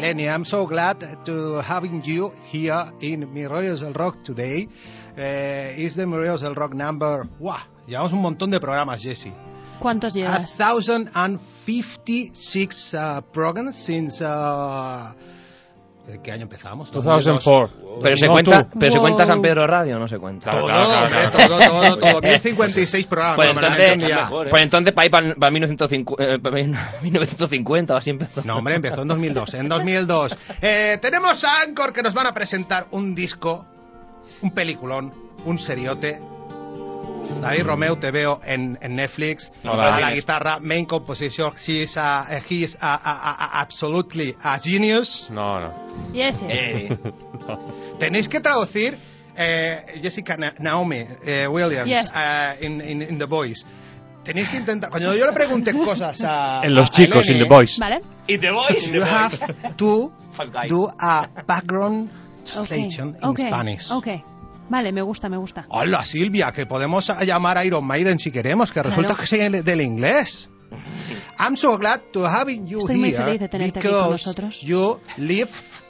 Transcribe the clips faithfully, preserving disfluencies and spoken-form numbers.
Eleni, I'm so glad to having you here in Mi Rollos del Rock today. Uh, is the Mi Rollos del Rock number... ¡Wow! Llevamos un montón de programas, Jessie. ¿Cuántos llevas? one thousand fifty-six uh, programs since... Uh, ¿Qué año empezamos? dos mil cuatro. Wow. Pero, se no, cuenta, tú. pero se Wow. cuenta San Pedro Radio, no se cuenta. Todo, Claro, claro, hombre, claro. todo, todo, todo. mil cincuenta y seis programas. Pues normalmente entonces, un día. mejor, ¿eh? pues entonces para ir para, para mil novecientos cincuenta, eh, para mil novecientos cincuenta o así empezó. No, hombre, empezó en dos mil dos. En dos mil dos. Eh, tenemos a Anchor que nos van a presentar un disco, un peliculón, un seriote. David Romeu, te veo en, en Netflix. Hola. A la guitarra, main composition. He is, a, he is a, a, a, absolutely a genius. No, no. Yes. Eh, Tenéis que traducir eh, Jessica Na- Naomi eh, Williams Yes. uh, in, in, in The Voice. Tenéis que intentar. Cuando yo le pregunte cosas a. En Los a Chicos, Eleni, in The Boys. ¿Vale? y The Voice. You have to Fall Guys. do a background Ok. translation in Ok. Spanish. Ok. Vale, me gusta, me gusta. Hola Silvia, que podemos llamar a Iron Maiden si queremos, que resulta Claro. que sé del inglés. I'm so glad to having you Estoy muy here feliz de tenerte aquí con because nosotros. you live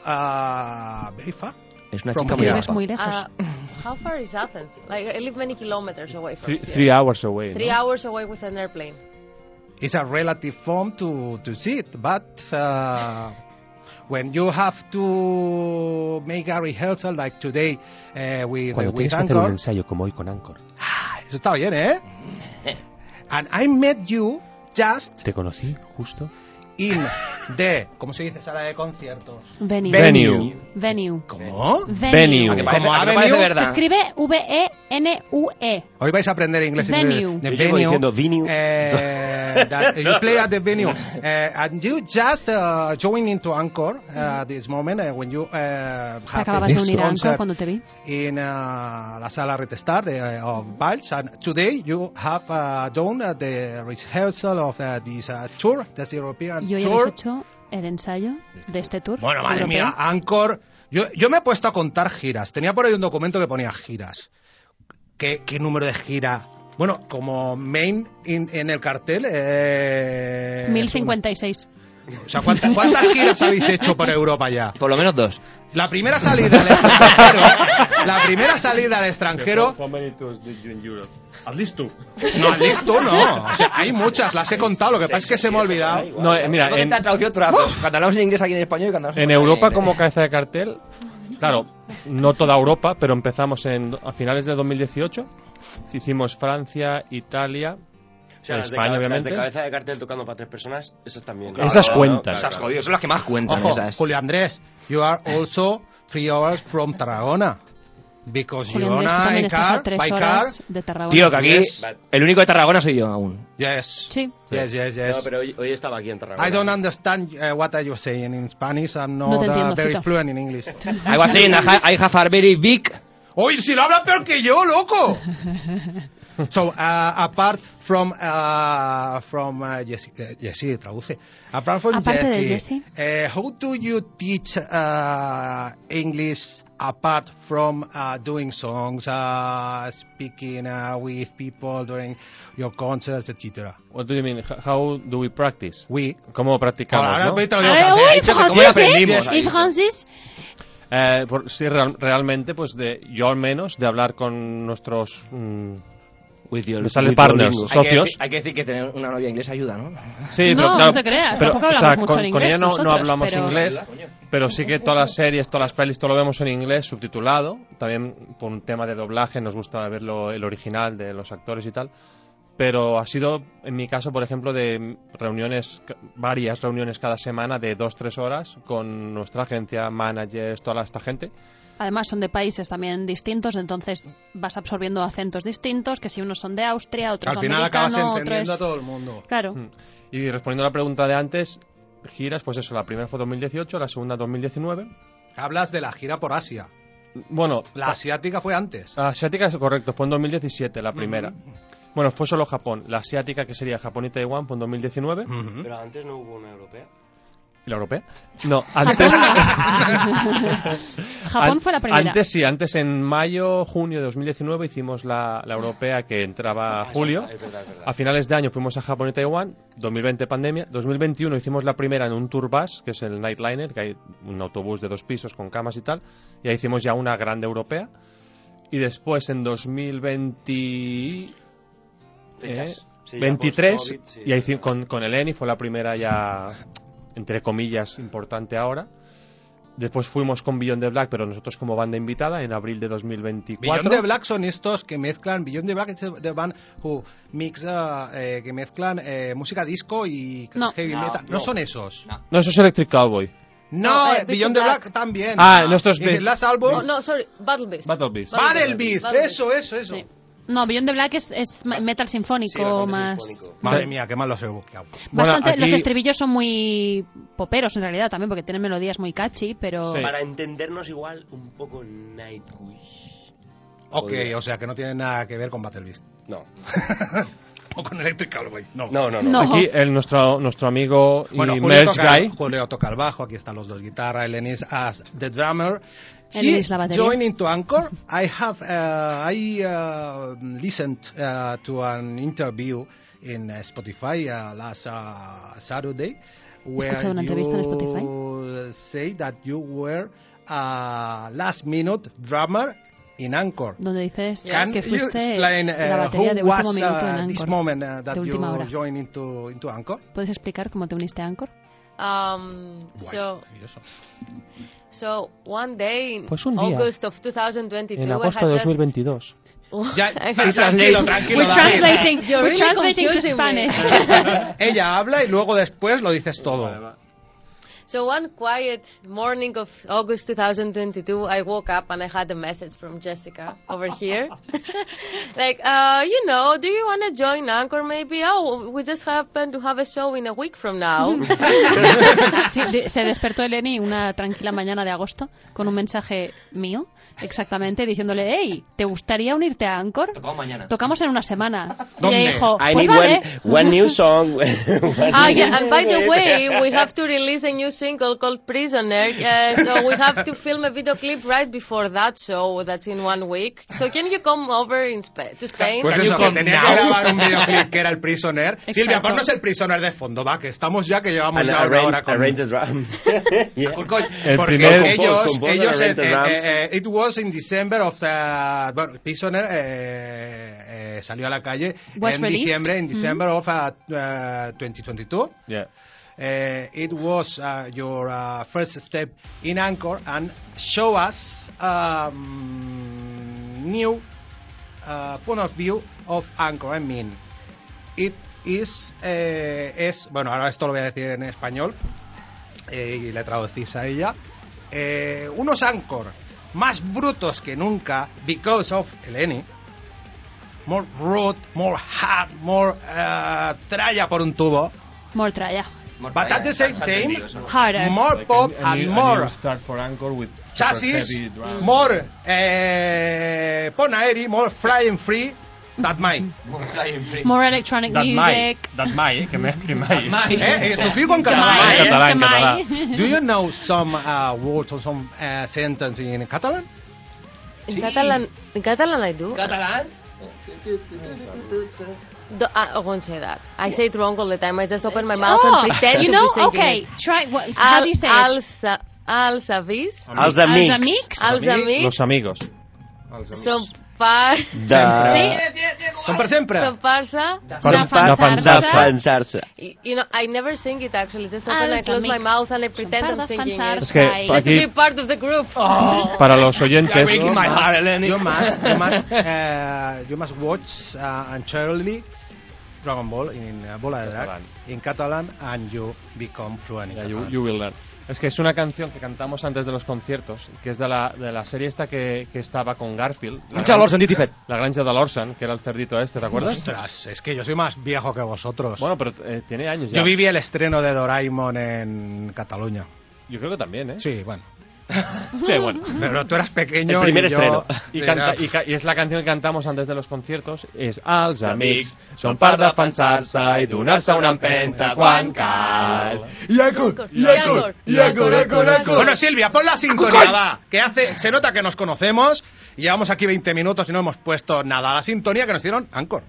uh, very far. Es una From chica muy here. Vives guapa. muy lejos. Uh, how far is Athens? Like, I live many kilometers away from Three, here. three hours away. Three ¿no? hours away with an airplane. It's a relative form to, to see it, but uh, when you have to make a rehearsal like today uh, with, Cuando with tienes que hacer un Anchor, ensayo como hoy con Anchor, ah, eso está bien, ¿eh? And I met you just te conocí justo. in the, ¿cómo se dice sala de conciertos? Venue. Venue. Venue. ¿Cómo? Venue. A que parece, Como a que Avenue, parece Se verdad. escribe V E N U E. Hoy vais a aprender inglés. Venue. The Yo llevo venue. diciendo venue. Uh, that you play at the venue. Uh, and you just uh, join into Anchor uh, this moment uh, when you uh, Te have acababas de this unir a Anchor concert cuando te vi. in uh, la sala Red Star uh, of Valls. And today you have uh, done uh, the rehearsal of uh, this uh, tour, this European Y hoy habéis tour. hecho el ensayo de este tour. Bueno, madre europeo. mía, Anchor. Yo, yo me he puesto a contar giras. Tenía por ahí un documento que ponía giras. ¿Qué, qué número de gira? Bueno, como main in- en el cartel. Eh, mil cincuenta y seis. O sea, ¿cuántas, ¿cuántas giras habéis hecho por Europa ya? Por lo menos dos. La primera salida al extranjero. La primera salida al extranjero. How many tours did you in Europe? At least two. No, listo, no. O sea, hay muchas, las he contado. Lo que pasa es que se me ha olvidado. No, eh, mira, No en, te ha traducido trozos. Cuando hablamos en inglés aquí en español y cuando hablamos en Europa como cabeza de cartel, claro, no toda Europa, pero empezamos en, a finales de dos mil dieciocho. Hicimos Francia, Italia, O sea, las de, España, ca- las obviamente. de cabeza de cartel tocando para tres personas, esas también. Esas Claro, cuentan. claro, Esas claro. jodidas son las que más cuentan. Ojo, esas. Julio Andrés, you are also three hours from Tarragona. Because Julián you're Andrés, tú gonna también in estás car, a tres by car. horas de Tarragona. Tío, que aquí Yes. el único de Tarragona soy yo aún. Yes. Sí. Yes, yes, yes. No, pero hoy, hoy estaba aquí en Tarragona. I don't understand uh, what are you saying in Spanish. I'm not No te uh, entiendo, very Fito. fluent in English. I was saying I ha- I have a very big... Oye, si lo habla peor que yo, loco. So, uh, apart from uh, from uh, Jessie, uh, Jessie, traduce. Apart from Aparte de Jessie, uh, how do you teach uh, English apart from uh, doing songs, uh, speaking uh, with people during your concerts, et cetera? What do you mean? H- How do we practice? We. ¿Cómo practicamos, Ahora no? te lo digo Ah, en uy, francés. ¿cómo lo francés, aprendimos? ¿eh? ¿Y francés? Eh, por- sí, real- realmente, pues de yo al menos, de hablar con nuestros mm, With your- me salen with partners, Duolingo. Hay que, socios. decir, hay que decir que tener una novia inglesa ayuda, ¿no? Sí, No, pero, claro, no te creas, pero, tampoco o sea, hablamos mucho con, en con inglés ella no, no nosotros, hablamos pero- inglés, pero sí que todas las series, todas las pelis, todo lo vemos en inglés, subtitulado. También por un tema de doblaje nos gusta verlo el original de los actores y tal. Pero ha sido, en mi caso, por ejemplo, de reuniones, varias reuniones cada semana de dos, tres horas con nuestra agencia, managers, toda esta gente. Además son de países también distintos, entonces vas absorbiendo acentos distintos, que si unos son de Austria, otros Al son final acabas americanos, entendiendo otro a es... todo el mundo. Claro. Mm. Y respondiendo a la pregunta de antes, giras, pues eso, la primera fue dos mil dieciocho, la segunda dos mil diecinueve. Hablas de la gira por Asia. Bueno, La asiática fue antes. asiática es correcto, fue en dos mil diecisiete la primera. Bueno, fue solo Japón. La asiática, que sería Japón y Taiwán, fue en dos mil diecinueve. Ujú. Pero antes no hubo una europea. ¿Y la europea? No, antes... Japón fue la primera. Antes sí, antes en mayo, junio de dos mil diecinueve hicimos la, la europea que entraba julio. Es verdad, es verdad. A finales de año fuimos a Japón y Taiwán. dos mil veinte pandemia. dos mil veintiuno hicimos la primera en un tour bus, que es el Nightliner, que hay un autobús de dos pisos con camas y tal. Y ahí hicimos ya una grande europea. Y después en dos mil veinte... Fechas. eh, Sí, ya veintitrés, post-COVID, sí. y ahí hicimos con, con Eleni, fue la primera ya, entre comillas, importante ahora. Después fuimos con Beyond the Black, pero nosotros como banda invitada, en abril de dos mil veinticuatro. Beyond the Black son estos que mezclan, Beyond the Black es the band who mix, uh, eh, que mezclan eh, música disco y No. heavy No, metal. No, no. son esos. No. No, eso es Electric Cowboy. No, No, eh, eh, Beyond the Black. Black también. Ah, nuestros Y el last album, Oh, no, sorry, Battle Beast. Battle Beast. Battle Beast, Battle eso, eso, eso. Sí. No, Beyond the Black es, es ma- metal sinfónico, Sí, bastante más... sinfónico. Madre mía, qué mal los he buqueado. Bueno, Bastante, aquí- los estribillos son muy poperos en realidad también, porque tienen melodías muy catchy, pero... Sí. Para entendernos igual, un poco Nightwish. Ok, Podría. o sea que no tiene nada que ver con Battle Beast. No. O con Electric Cowboy, no. No, no, no. No. Aquí el, nuestro, nuestro amigo y Bueno, Julio merch toca, guy. Julio toca el bajo, aquí están los dos guitarras, Elenis as the drummer. Elenis He la batería. joined into Anchor. I have uh, I uh, listened uh, to an interview in uh, Spotify uh, last uh, Saturday where escuchado una entrevista en Spotify? you say that you were a last minute drummer in Anchor. Donde dices Can que you fuiste explain la uh, batería de who último was minuto en uh, this Anchor. moment uh, that de you última hora. joined into into Anchor? ¿Puedes explicar cómo te uniste a Anchor? Um, Buah, so, es maravilloso. so one day in Pues un día, August of twenty twenty-two, En I agosto had de just- dos mil veintidós. Ya, I had tranquilo, tranquilo, We're David. translating, You're we're really translating to confusing me. Spanish. Ella habla y luego después lo dices todo. So one quiet morning of August twenty twenty-two, I woke up and I had a message from Jessica over here. Like, uh, you know, do you want to join Anchor maybe? Oh, we just happen to have a show in a week from now. Sí, de- se despertó Eleni una tranquila mañana de agosto con un mensaje mío, exactamente, diciéndole, hey, ¿te gustaría unirte a Anchor? Tocamos mañana. Tocamos en una semana. ¿Dónde? Y ella dijo, I pues need vale. one, one new song. One Ah, new yeah, and by the name. way, we have to release a new single called Prisoner, uh, so we have to film a video clip right before that show that's in one week. So can you come over in Spa- to Spain? Pues Can eso, you que come tenía que now? grabar un videoclip que era el Prisoner. Exacto. Silvia, ponnos el Prisoner de fondo, va, que estamos ya, que llevamos And ya una arrange, hora con... arrange the drums. Yeah. El Porque primer... ellos, compose and ellos arrange the eh, drums. eh, eh, it was in December of the... Bueno, Prisoner eh, eh, salió a la calle Was en released. diciembre, en December of uh, uh, twenty twenty-two. Yeah. Uh, it was uh, your uh, first step in Anchor and show us um, new uh, point of view of Anchor. I mean, it is, eh, es, bueno, ahora esto lo voy a decir en español eh, y le traducís a ella. Eh, unos Anchor más brutos que nunca because of Eleni. More rude, more hard, more uh, tralla por un tubo. More tralla. But at the same time, Harder. more Like pop a, a and new, more a new start for Anchor with super chassis, heavy drums. more eh, Ponaeri, more flying free. That mine. More electronic Dat mai, music. dat mai, eh, que me que mai. Eh, eh, t'ho fico en Que català, mai, eh? català, que en mai. català. Do you know some uh, words or some uh, sentence in Catalan? In Catalan, in Catalan I do. ¿Catalán? Do, I won't say that. I say it wrong all the time. I just open my mouth and Oh, pretend you to know, be singing okay, it. try, what, how do you say it? Alsa, Alsavis. Alza mix. Alzamix. Alzamix. Los amigos. Son par... Da... Son per sempre. Son parsa. Para- Zafanzarsa. Zafanzarsa. Zafanzarse. Y- You know, I never sing it actually. Just open, I Alza close my mix. mouth and I pretend Son I'm singing parda it. Es que Sai. Just to aquí, be part of the group. para los oyentes, breaking my heart, Eleni. You must, you must, uh, you must watch uh, entirely Dragon Ball in uh, Bola de Drag Catalan. in Catalan and you become fluent in Yeah, you, Catalan. you will learn. Es que es una canción que cantamos antes de los conciertos, que es de la, de la serie esta que, que estaba con Garfield. La, Mucha Lorson, Diti Fet. la granja de l'Orson, que era el cerdito este, ¿te acuerdas? Ostras, es que yo soy más viejo que vosotros. Bueno, pero eh, tiene años ya. Yo viví el estreno de Doraemon en Cataluña. Yo creo que también, ¿eh? Sí, bueno. Sí, bueno. Pero tú eras pequeño. El primer y yo estreno. Y, era- canta, y, ca- y es la canción que cantamos antes de los conciertos. És els amics són per defensar-se i donar-se una empenta quan cal. Yankor, Yankor, Yankor, Yankor. Bueno, Silvia, pon la sintonía, va. Que hace, se nota que nos conocemos. Y llevamos aquí veinte minutos y no hemos puesto nada. La sintonía que nos dieron Anchor.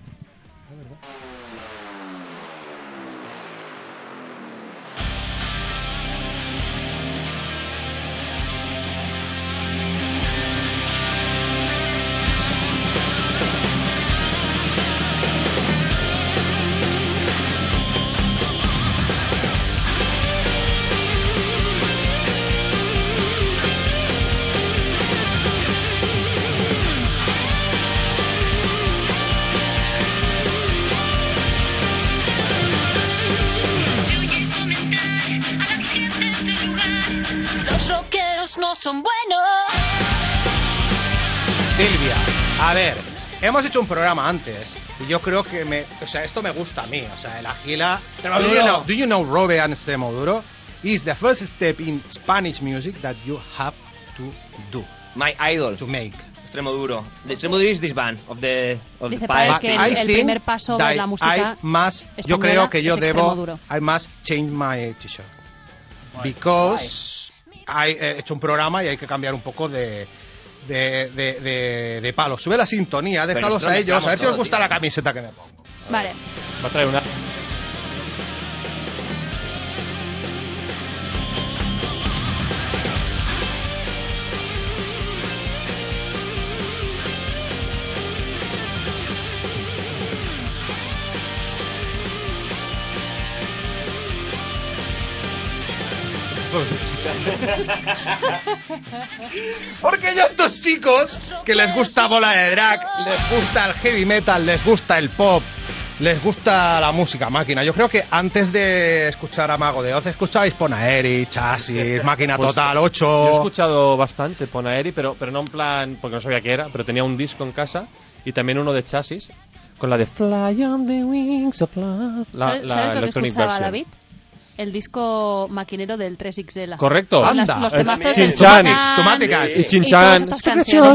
Los rockeros no son buenos. Silvia, a ver, hemos hecho un programa antes y yo creo que me, o sea, esto me gusta a mí, o sea, el Agila. Do you know, do you know Robe and Extremoduro? Is the first step in Spanish music that you have to do, My idol. to make. Extremoduro. The Extremoduro is this band of the of Dice the Paez past. que el, I el think primer paso de that la música I must, yo española creo que yo es debo, Extremoduro. I must change my t-shirt because hay, he hecho un programa y hay que cambiar un poco de de, de, de, de palo. Sube la sintonía, Pero déjalos nosotros a ellos, a ver si os mezclamos gusta todo, la tío. camiseta que me pongo. Vale. Va a traer una... Porque ya estos chicos que les gusta Bola de Drag, les gusta el heavy metal, les gusta el pop, les gusta la música máquina. Yo creo que antes de escuchar a Mago de Oz escuchabais Ponaeri, Chasis, Máquina Pues, Total, Yo he ocho. escuchado bastante Ponaeri, pero, pero no en plan, porque no sabía qué era, pero tenía un disco en casa y también uno de Chasis con la de Fly on the Wings of Love. La, ¿Sabes, la ¿sabes lo que electronic escuchaba version. David? El disco maquinero del tres equis ele. Correcto. Anda. Las- los Eh, temazos Chin del Chan. Tumatán Tumática. Y y Chinchan. todas estas canciones.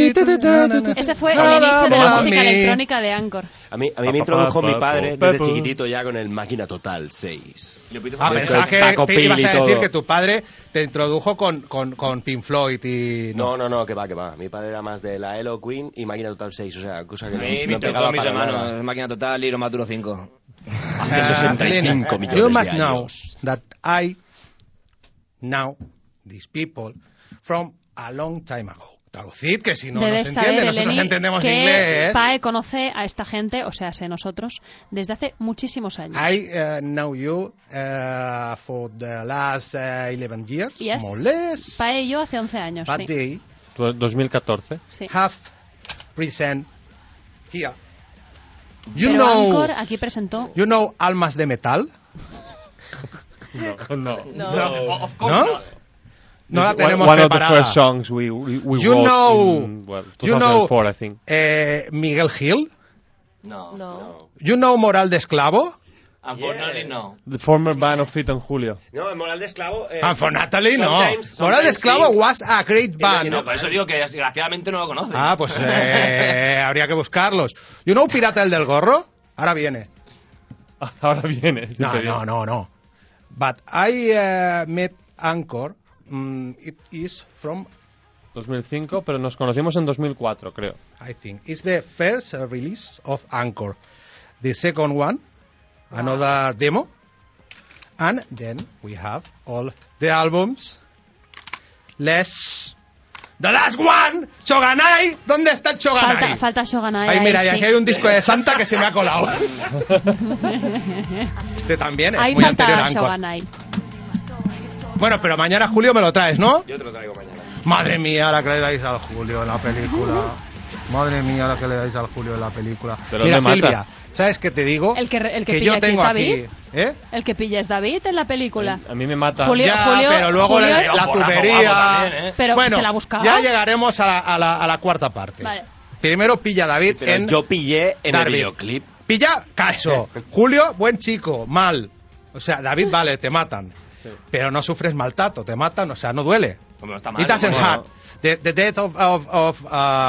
Ese fue el Nada inicio de la para música mí. electrónica de Anchor. A mí, a mí me introdujo mi padre desde chiquitito ya con el Máquina Total seis. Ah, Con pensaba que Paco te Pil ibas y a decir todo. que tu padre te introdujo con, con, con Pink Floyd y... No, no, no, que va, que va. Mi padre era más de la Elo Queen y Máquina Total seis, o sea, cosa que A no, mí no me tocó pegaba mis para nada. hermanos. Máquina Total y Maturo cinco. Hace sesenta y cinco Uh, millones you de must know años. that I know these people from a long time ago. Traducid, que si no Debes nos saber, entiende, nosotros Eleni, entendemos que inglés. Pae conoce a esta gente, o sea, sé nosotros, desde hace muchísimos años. I uh, know you uh, for the last uh, eleven years, Yes. more or less. Pae y yo hace once años, But sí. they dos mil catorce. sí. have present here. You Pero know, Anchor aquí presentó... you know Almas de Metal, No, no. No. ¿no? No la One- tenemos One of the preparada. first songs we, we, we You wrote know- in, well, you know- two thousand four, I think. Eh, Miguel Gil, No. No. you know Moral de Esclavo, Unfortunately, no. The former band of Fit and Julio. No, el Moral de Esclavo... Eh, and for Natalie, no. sometimes- Moral de sometimes Esclavo sí. was a great band. No, por eso digo que desgraciadamente no lo conoce. Ah, pues eh, habría que buscarlos. You know Pirata el del Gorro? Ahora viene. Ahora viene. No, siempre no, viene. no, no. But I uh, met Anchor. Mm, it is from, dos mil cinco, pero nos conocimos en dos mil cuatro, creo. I think, it's the first uh, release of Anchor. The second one, another demo. And then we have all the albums. Let's... The last one, Shoganai. ¿Dónde está el Shoganai? Falta, falta Shoganai. Ay, ahí, mira, y sí. aquí hay un disco de Santa que se me ha colado. Este también es Ahí muy falta anterior a Anchor. Shoganai. Bueno, pero mañana Julio me lo traes, ¿no? Yo te lo traigo mañana. Madre mía, la que le dais al Julio en la película. Madre mía, la que le dais al Julio en la película. Pero Mira, me mata. Silvia, ¿sabes qué te digo? El que, el que, que pilla yo aquí tengo es aquí, David. ¿eh? El que pilla es David en la película. A mí me mata. Julio- Ya, Julio- pero luego Julio la, es- la Porrazo tubería. guapo también, ¿eh? Pero bueno, se la buscaba. ya llegaremos a la, a la, a la cuarta parte. Vale. Primero pilla David Pero en yo pillé en Darby. el videoclip. Pilla caso. Julio, buen chico, mal. O sea, David, vale, te matan. Sí. Pero no sufres maltrato, te matan, o sea, no duele. Como no está mal, It doesn't como no. hurt. The, the death of, of, of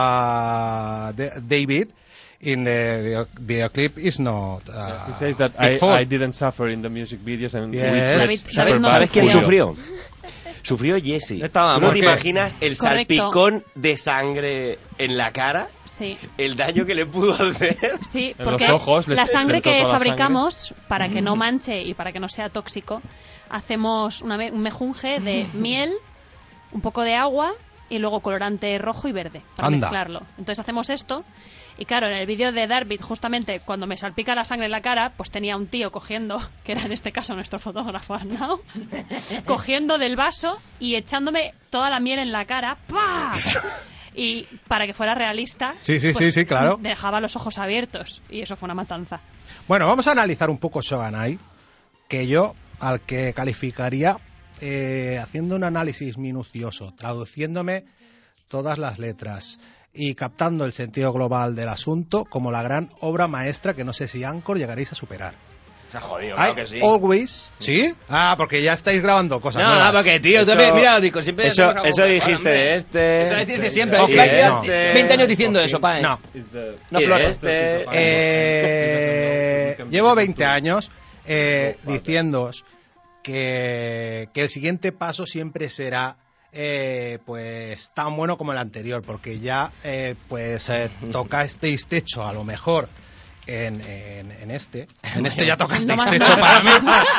uh, the David in the video, video clip is not. Uh, He says that big I, fault. I didn't suffer in the music videos and Yes. we create David- super David no bad ¿Sabes quién sufrió. sufrió? Sufrió Jesse. Estaba ¿Tú no ¿por te qué? imaginas el Correcto. salpicón de sangre en la cara? Sí. El daño que le pudo hacer. Sí, En porque los ojos le- la le sangre entró que toda la fabricamos, para que no manche y para que no sea tóxico, hacemos una me- un mejunje de miel, un poco de agua y luego colorante rojo y verde para Anda. mezclarlo. Entonces hacemos esto y claro, en el vídeo de Darvid, justamente cuando me salpica la sangre en la cara, pues tenía un tío cogiendo, que era en este caso nuestro fotógrafo Arnau, cogiendo del vaso y echándome toda la miel en la cara. ¡Pah! Y para que fuera realista, Sí, sí, pues, sí, sí, claro. dejaba los ojos abiertos y eso fue una matanza. Bueno, vamos a analizar un poco Shogunai, que yo al que calificaría eh, haciendo un análisis minucioso, traduciéndome todas las letras y captando el sentido global del asunto como la gran obra maestra que no sé si Anchor llegaréis a superar. Se ha jodido, I claro que sí. always, ¿sí? Ah, porque ya estáis grabando cosas No, nuevas. no, porque tío, tú Eso- me- mira, digo, siempre Eso, hacemos algo eso mejor, dijiste hombre. de este. Eso dices siempre. Ok, Llevas no. veinte años diciendo eso, pa. No. No Y de flores. este. Eh, llevo veinte años eh, diciéndoos que, que el siguiente paso siempre será eh, pues tan bueno como el anterior, porque ya eh, pues eh, tocasteis techo a lo mejor en, en, en este. En este ya tocasteis No más techo nada. para mí.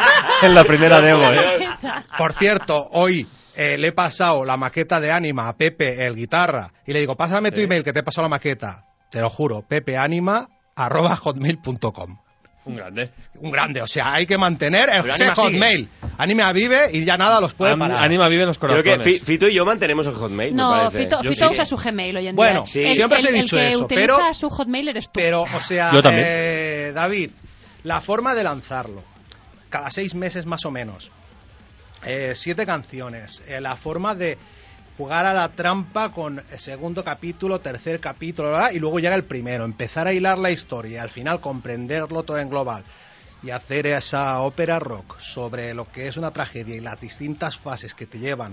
En la primera demo, ¿eh? Por cierto, hoy eh, le he pasado la maqueta de Anima a Pepe, el guitarra, y le digo, pásame tu Sí. email que te he pasado la maqueta. Te lo juro, pepeanima arroba hotmail punto com. Un grande. Un grande, o sea, hay que mantener el Pero ese Anima sigue. Hotmail. Anima vive y ya nada los puede An- parar. Anima vive en los Creo corazones. que Fi- Fito y yo mantenemos el Hotmail. me No, parece. Fito, Yo Fito sí. usa su Gmail hoy en Bueno, día. sí. El- siempre os he el- dicho el que eso, utiliza pero- su Hotmail eres tú. Pero, o sea, Yo también. eh, David, la forma de lanzarlo, cada seis meses más o menos, eh, siete canciones, eh, la forma de jugar a la trampa con el segundo capítulo, tercer capítulo, ¿verdad? Y luego llega el primero, empezar a hilar la historia y al final comprenderlo todo en global y hacer esa ópera rock sobre lo que es una tragedia y las distintas fases que te llevan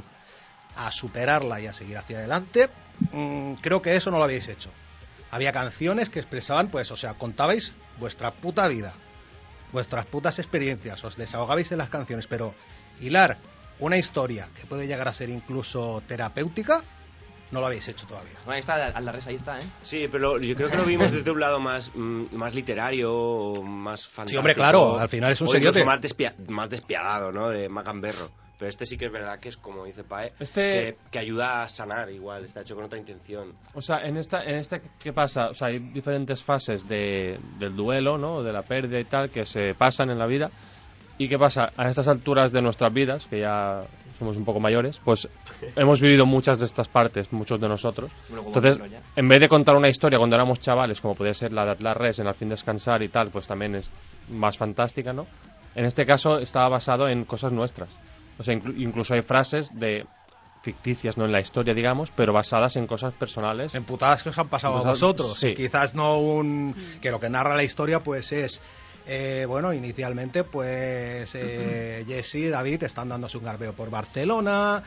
a superarla y a seguir hacia adelante, mm, creo que eso no lo habéis hecho. Había canciones que expresaban, pues, o sea, contabais vuestra puta vida, vuestras putas experiencias, os desahogabais en las canciones, pero hilar una historia que puede llegar a ser incluso terapéutica, no lo habéis hecho todavía. Bueno, ahí está, al la res, ahí está, ¿eh? Sí, pero yo creo que lo vimos desde un lado más, mm, más literario, más fantástico. Sí, hombre, claro, al final es un o incluso seriote. más, despia- más despiadado, ¿no? De más gamberro. Pero este sí que es verdad que es como dice Pae, Este- que, que ayuda a sanar igual, está hecho con otra intención. O sea, en esta, en esta, ¿qué pasa? O sea, hay diferentes fases de, del duelo, ¿no? De la pérdida y tal, que se pasan en la vida. ¿Y qué pasa? A estas alturas de nuestras vidas, que ya somos un poco mayores, pues hemos vivido muchas de estas partes, muchos de nosotros. Luego Entonces, vamos, ya. en vez de contar una historia cuando éramos chavales, como podía ser la de Atlas Res en Al fin descansar y tal, pues también es más fantástica, ¿no? En este caso estaba basado en cosas nuestras. O sea, inclu- incluso hay frases de ficticias, no en la historia, digamos, pero basadas en cosas personales. En putadas que os han pasado a Cosas- vosotros. sí. Y quizás no un... que lo que narra la historia pues es... eh, bueno, inicialmente pues eh, Jesse y David están dándose un garbeo por Barcelona,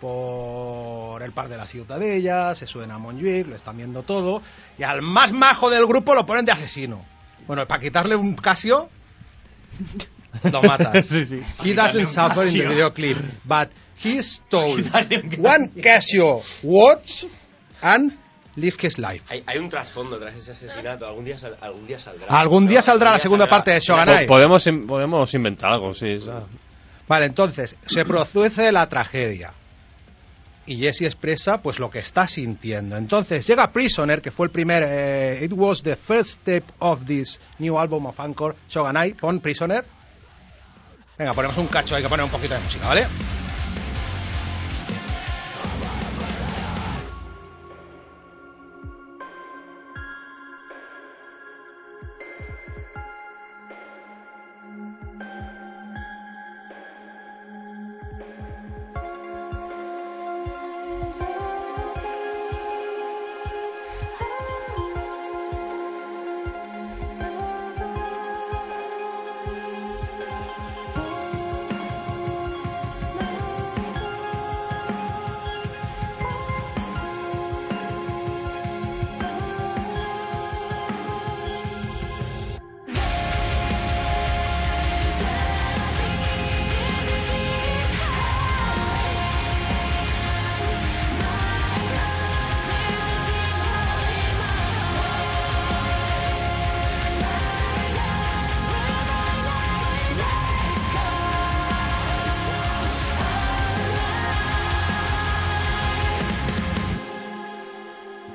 por el Parc de la Ciutadella, se suben a Montjuic, lo están viendo todo, y al más majo del grupo lo ponen de asesino. Bueno, para quitarle un Casio, lo matas. Sí, sí. He doesn't suffer in the video clip, but he stole one Casio watch and lived his life. Hay, hay un trasfondo tras ese asesinato, algún día, sal- algún día saldrá. Algún día No, saldrá algún la día segunda saldrá. parte de Po- Shogunai. podemos, in- podemos inventar algo, sí. o sea. Vale, entonces, se produce la tragedia. Y Jesse expresa pues lo que está sintiendo. Entonces llega Prisoner, que fue el primer... eh, it was the first step of this new album of Anchor, Shogunai. Pon Prisoner. Venga, ponemos un cacho, hay que poner un poquito de música, ¿vale? Thank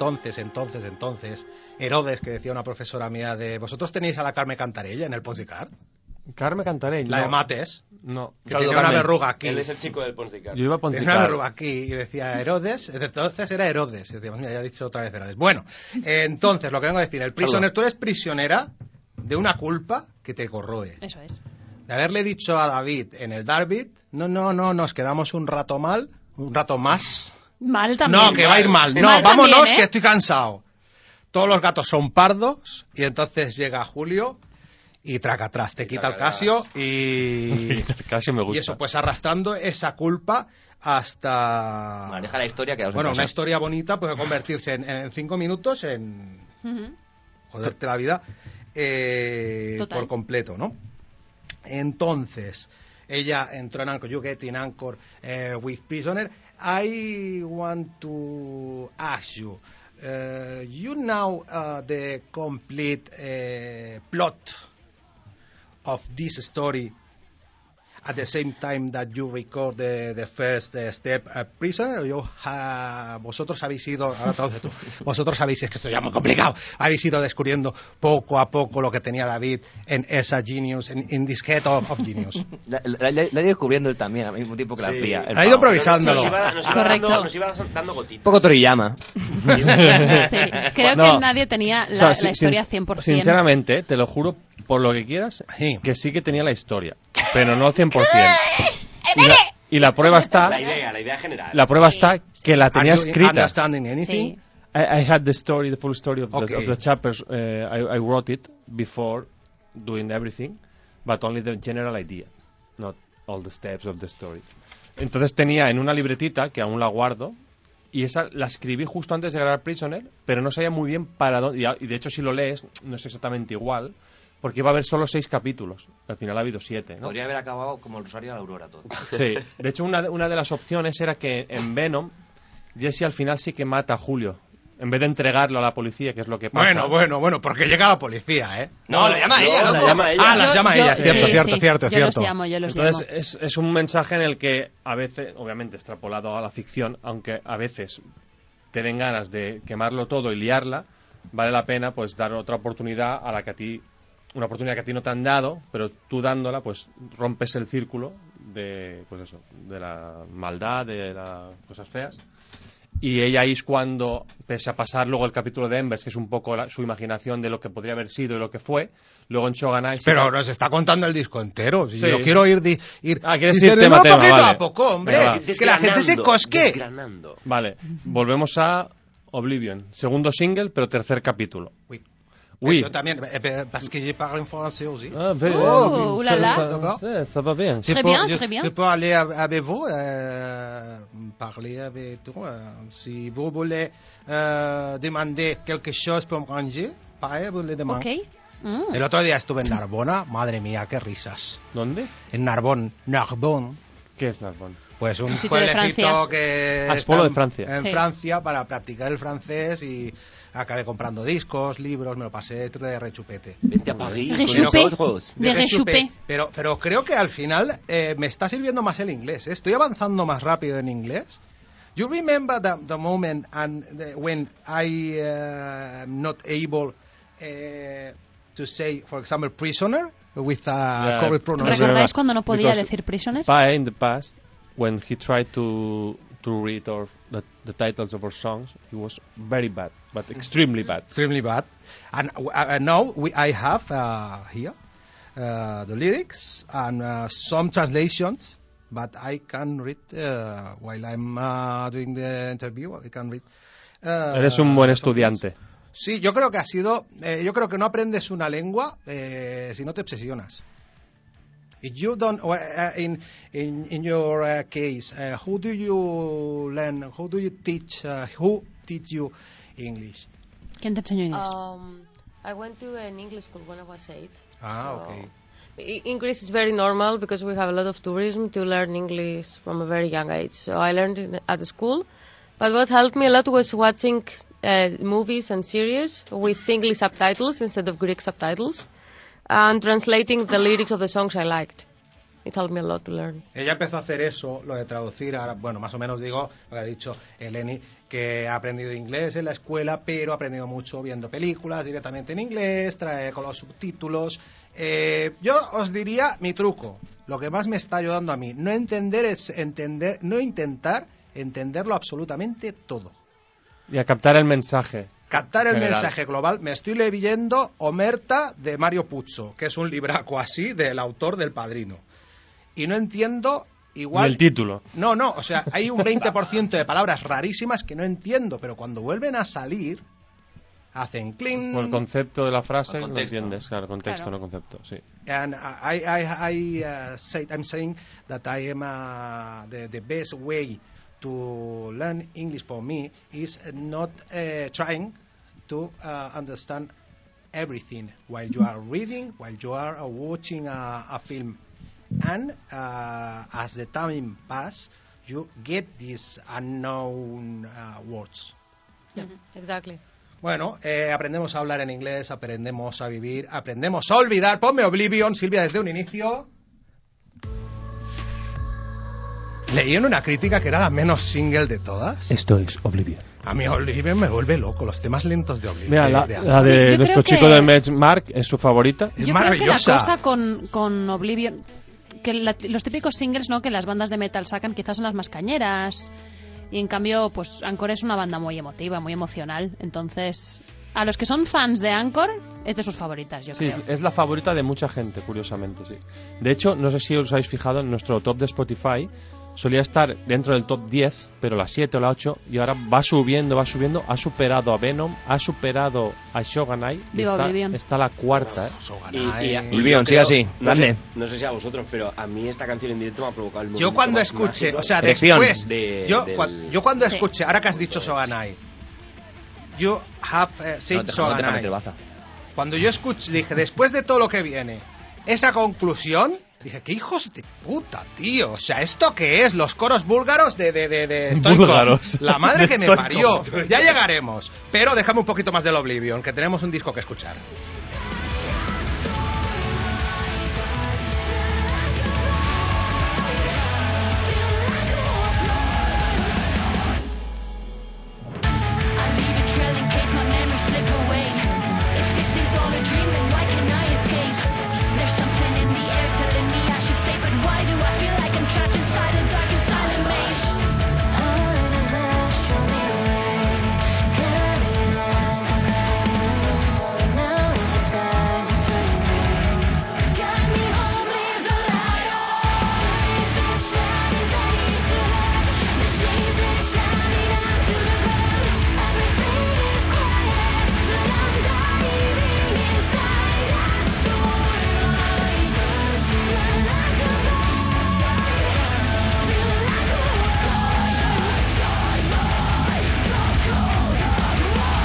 entonces, entonces, entonces, Herodes, que decía una profesora mía de... ¿Vosotros tenéis a la Carmen Cantarella en el Ponsicard? Carmen Cantarell. La no. de Mates. No. Que tiene una verruga aquí. Él es el chico del Ponsicard. Yo iba a Tiene Ponsicard. una verruga aquí y decía Herodes. Entonces era Herodes. Y decíamos, mira, ya he dicho otra vez Herodes. Bueno, eh, entonces, lo que vengo a decir, el prisionero, tú eres prisionera de una culpa que te corroe. Eso es. De haberle dicho a David en el Darby, no, no, no, nos quedamos un rato mal, un rato más. Mal también. No, que va a ir mal. No, Mal vámonos, también, ¿eh? que estoy cansado. Todos los gatos son pardos y entonces llega Julio y traca atrás, te quita el Casio y... Casio me gusta. Y eso, pues arrastrando esa culpa hasta... Maneja la historia que Bueno, una historia bonita puede convertirse en, en cinco minutos en... Ujú. joderte la vida eh, Total. por completo, ¿no? Entonces, ella entró en Anchor, you get in Anchor uh, with Prisoner. I want to ask you, uh, you know uh, the complete uh, plot of this story at the same time that you record the, the first uh, step uh, Prisoner. You ha, vosotros habéis ido, ahora traduce tú, vosotros habéis, es que esto ya muy complicado, habéis ido descubriendo poco a poco lo que tenía David en esa Genius, en in this head of, of Genius. La, la, la, la he ido descubriendo él también, al mismo tiempo que la Sí. hacía. el Ha ido pavo. improvisándolo. Nos iba, nos iba Correcto. dando, nos iba dando gotitas. Un poco Toriyama. Sí, creo No. que nadie tenía la, O sea, la sin- historia cien por ciento. Sinceramente, te lo juro por lo que quieras, Sí. que sí que tenía la historia, pero no cien por ciento. Y la, y la prueba está, La idea, la idea general. la prueba está que la tenía Are you escrita. understanding anything? Sí. I, I had the story, the full story of, Okay. the, of the chapters. Uh, I, I wrote it before doing everything, but only the general idea, not all the steps of the story. Entonces tenía en una libretita, que aún la guardo, y esa la escribí justo antes de grabar Prisoner, pero no sabía muy bien para dónde. Y, a- y de hecho, si lo lees, no es exactamente igual, porque iba a haber solo seis capítulos. Al final ha habido siete, ¿no? Podría haber acabado como el Rosario de la Aurora todo. Sí, de hecho una, de- una de las opciones era que en Venom Jesse al final sí que mata a Julio, en vez de entregarlo a la policía, que es lo que pasa. Bueno, bueno, bueno, porque llega la policía, ¿eh? No, la llama ella, No, loco. la llama ella. Ah, las Yo- llama yo- ella, cierto, sí, cierto, sí. cierto, Yo cierto. los llamo, yo los Entonces llamo. es, es un mensaje en el que a veces, obviamente extrapolado a la ficción, aunque a veces te den ganas de quemarlo todo y liarla, vale la pena pues dar otra oportunidad a la que a ti, una oportunidad que a ti no te han dado, pero tú dándola pues rompes el círculo de pues eso, de la maldad, de las cosas feas. Y ella ahí es cuando, pese a pasar luego el capítulo de Embers, que es un poco la- su imaginación de lo que podría haber sido y lo que fue, luego en Shogun Ice... Pero nos está contando el disco entero. Si Sí. yo quiero ir... Di, ir Ah, ¿quieres diciendo, ir tema a no, tema? poquito Vale. a poco, hombre. Venga, va. Que la gente se cosque. Desgranando. Vale, volvemos a Oblivion. Segundo single, pero tercer capítulo. Oui. Oui. Yo también, eh, eh, parce que je parle en français aussi. Ah, ve- Oh, ça- oulala. ça- ça- ça va bien. Je Très peux- bien, je- très bien. Je peux aller av- avec vous, euh, parler avec vous. euh, si vous voulez euh, demander quelque chose pour manger, pareil, vous le demandez. Ok. Mm. El otro día estuve en Narbona, madre mía, qué risas. ¿Dónde? En Narbonne, Narbonne. ¿Qué es Narbonne? Pues un Un sitio de pueblecito Francia. que Ah, es está pueblo de en- Francia. en Sí. Francia para practicar el francés y acabé comprando discos, libros, me lo pasé de rechupete. Vente a París con Rechupé. nosotros. De rechupé. Pero, pero creo que al final eh, me está sirviendo más el inglés. ¿eh? Estoy avanzando más rápido en inglés. You remember the, the moment and the, when I uh, am not able uh, to say, for example, prisoner with a Yeah. correct pronunciation. ¿Recordáis cuando no podía Because decir prisoner? Pae, in the past, when he tried to to read or the, the titles of our songs, he was very bad, but extremely bad. Extremely bad. And uh, uh, now we, I have uh, here uh, the lyrics and uh, some translations, but I can read uh, while I'm uh, doing the interview. I can read. uh, Eres un buen some estudiante. things. Sí, yo creo que ha sido. Eh, yo creo que no aprendes una lengua eh, si no te obsesionas. If you don't, uh, in in in your uh, case, uh, who do you learn? Who do you teach? Uh, who teach you English? ¿Quién te enseñó inglés? Um, I went to an English school when I was eight. Ah, so- okay. I- English is very normal because we have a lot of tourism to learn English from a very young age. So I learned it at the school. But what helped me a lot was watching uh, movies and series with English subtitles instead of Greek subtitles and translating the lyrics of the songs I liked it helped me a lot to learn. Ella empezó a hacer eso, lo de traducir, ahora, bueno, más o menos digo lo que ha dicho Eleni, que ha aprendido inglés en la escuela, pero ha aprendido mucho viendo películas directamente en inglés, trae con los subtítulos. Eh, yo os diría mi truco, lo que más me está ayudando a mí, no entender es entender, no intentar entenderlo absolutamente todo. Y a captar el mensaje. Captar el general. mensaje global. Me estoy leyendo Omerta de Mario Puzo, que es un libraco así del autor del Padrino. Y no entiendo igual... El título. No, no, o sea, hay un veinte por ciento de palabras rarísimas que no entiendo, pero cuando vuelven a salir, hacen cling... Por el concepto de la frase, El no contexto. entiendes, claro, contexto, Claro. no concepto, sí. And I, I, I uh, say, I'm saying that I am uh, the, the best way to learn English for me is not uh, trying to uh, understand everything while you are reading, while you are uh, watching a, a film. And uh, as the time passes, you get these unknown uh, words. Yeah, exactly. Bueno, eh, aprendemos a hablar en inglés, aprendemos a vivir, aprendemos a olvidar. Ponme Oblivion, Silvia, desde un inicio. Leí en una crítica que era la menos single de todas. Esto es Oblivion. A mí Oblivion me vuelve loco, los temas lentos de Oblivion. Mira, de- la, de la de Sí, yo nuestro creo que- chico de Mets, Mark, es su favorita. Es Yo maravillosa. creo que la cosa con, con Oblivion, que la- los típicos singles, ¿no?, que las bandas de metal sacan, quizás son las más cañeras, y en cambio, pues Anchor es una banda muy emotiva, muy emocional, entonces a los que son fans de Anchor es de sus favoritas, yo Sí, es, creo. es la favorita de mucha gente, curiosamente, sí. De hecho, no sé si os habéis fijado, en nuestro top de Spotify solía estar dentro del top diez, pero la siete o la ocho, y ahora va subiendo, va subiendo, ha superado a Venom, ha superado a Shogunai, y Viva está, Oblivion. está la cuarta, ¿eh? Y, y- y Oblivion, yo creo- sigue así, no sé, grande. no sé si a vosotros, pero a mí esta canción en directo me ha provocado el Yo momento cuando más escuché, mágico o sea, Erección. después, de- yo, del- cua- yo cuando Sí. escuché, ahora que has dicho Shogunai, you have uh, said No, te- no te Shogunai. metes el baza. Cuando yo escuché, dije, después de todo lo que viene, esa conclusión, dije, qué hijos de puta, tío. O sea, ¿esto qué es? Los coros búlgaros de, de, de, de Stoikov. Búlgaros. La madre De que me Stoikov. parió. Ya llegaremos. Pero déjame un poquito más del Oblivion, que tenemos un disco que escuchar. I leave a trail in case my memories slip away. If this is all a dream, then why can't I escape? There's something in the air telling me I should stay, but why do I feel like I'm trapped inside a dark and silent maze? Guide me home, leave the light on. The shadows that used to love, the chains that tie me down to the ground. Everything is quiet, but I'm diving inside. I soar like birds, fly like a butterfly, feel like a warrior inside my control of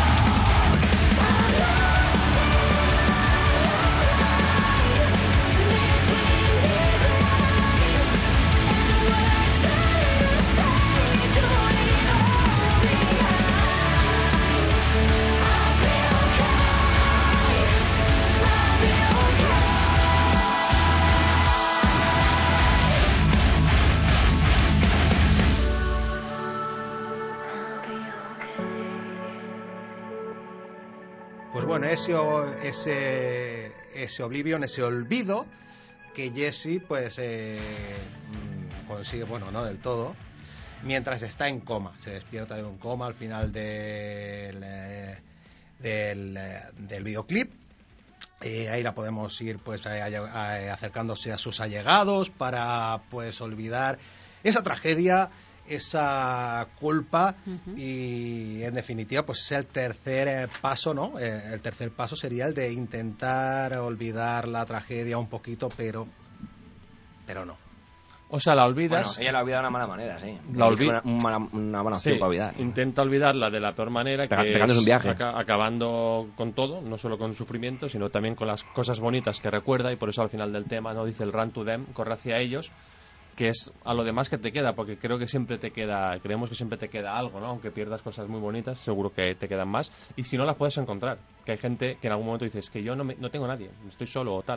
Pues bueno, ese, o- ese, ese Oblivion, ese olvido que Jesse pues eh, mm, consigue, bueno, no del todo, mientras está en coma. Se despierta de un coma al final del, eh, del, eh, del videoclip. Eh, ahí la podemos ir pues a- a- a- acercándose a sus allegados para pues olvidar esa tragedia, esa culpa. Ujú. Y en definitiva pues es el tercer eh, paso, ¿no? Eh, el tercer paso sería el de intentar olvidar la tragedia un poquito, pero pero no. O sea, la Bueno, olvidas... ella la ha olvidado de una mala manera, sí. La Es olvi- una, una mala- una mala opción Sí, para olvidar. intenta olvidarla de la peor manera, Pega- que pegándose es un viaje. aca- acabando con todo, no solo con sufrimiento, sino también con las cosas bonitas que recuerda, y por eso al final del tema no dice el run to them, corre hacia ellos, que es a lo demás que te queda, porque creo que siempre te queda, creemos que siempre te queda algo, ¿no? Aunque pierdas cosas muy bonitas, seguro que te quedan más, y si no las puedes encontrar, que hay gente que en algún momento dice, es que yo no, me- no tengo nadie, estoy solo o tal,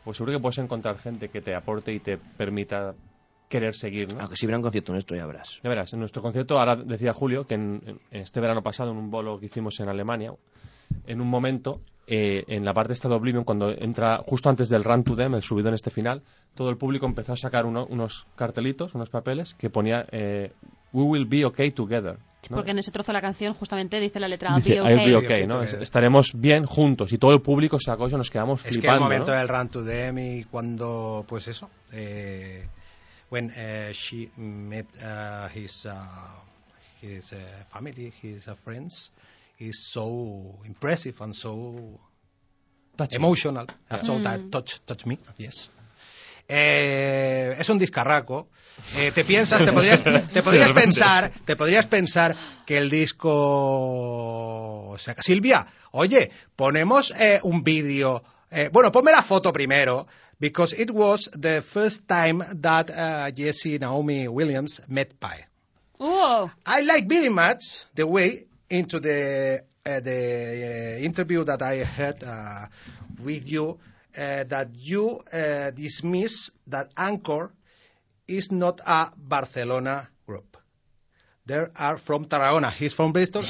pues seguro que puedes encontrar gente que te aporte y te permita querer seguir, ¿no? Aunque si hubiera un concierto nuestro, ya verás. Ya verás, en nuestro concierto, ahora decía Julio, que en, en este verano pasado, en un bolo que hicimos en Alemania, en un momento, eh, en la parte esta de Oblivion, cuando entra justo antes del Run to Them, el subido en este final, todo el público empezó a sacar uno, unos cartelitos, unos papeles, que ponía eh, We will be okay together, ¿no? Porque en ese trozo de la canción justamente dice la letra Dice, Be okay. I'll be okay, ¿no? Es- estaremos bien juntos, y todo el público sacó eso, nos quedamos Es que el flipando, momento ¿no? del Run to Them y cuando, pues eso, eh, when uh, she met uh, his uh, his uh, family, his uh, friends, is so impressive and so Touching. emotional. Uh, so Mm. that touch, touch me, yes. Eh, es un discarraco. Eh, te piensas, te podrías, te podrías pensar, te podrías pensar que el disco, o sea, Silvia, oye, ponemos eh, un vídeo. Eh, bueno, ponme la foto primero, because it was the first time that uh, Jessie Naomi Williams met Pi. ¡Uh! I like very much the way into the uh, the uh, interview that I heard uh, with you uh, that you uh, dismiss that Anchor is not a Barcelona group. They are from Tarragona. He's from Bristol.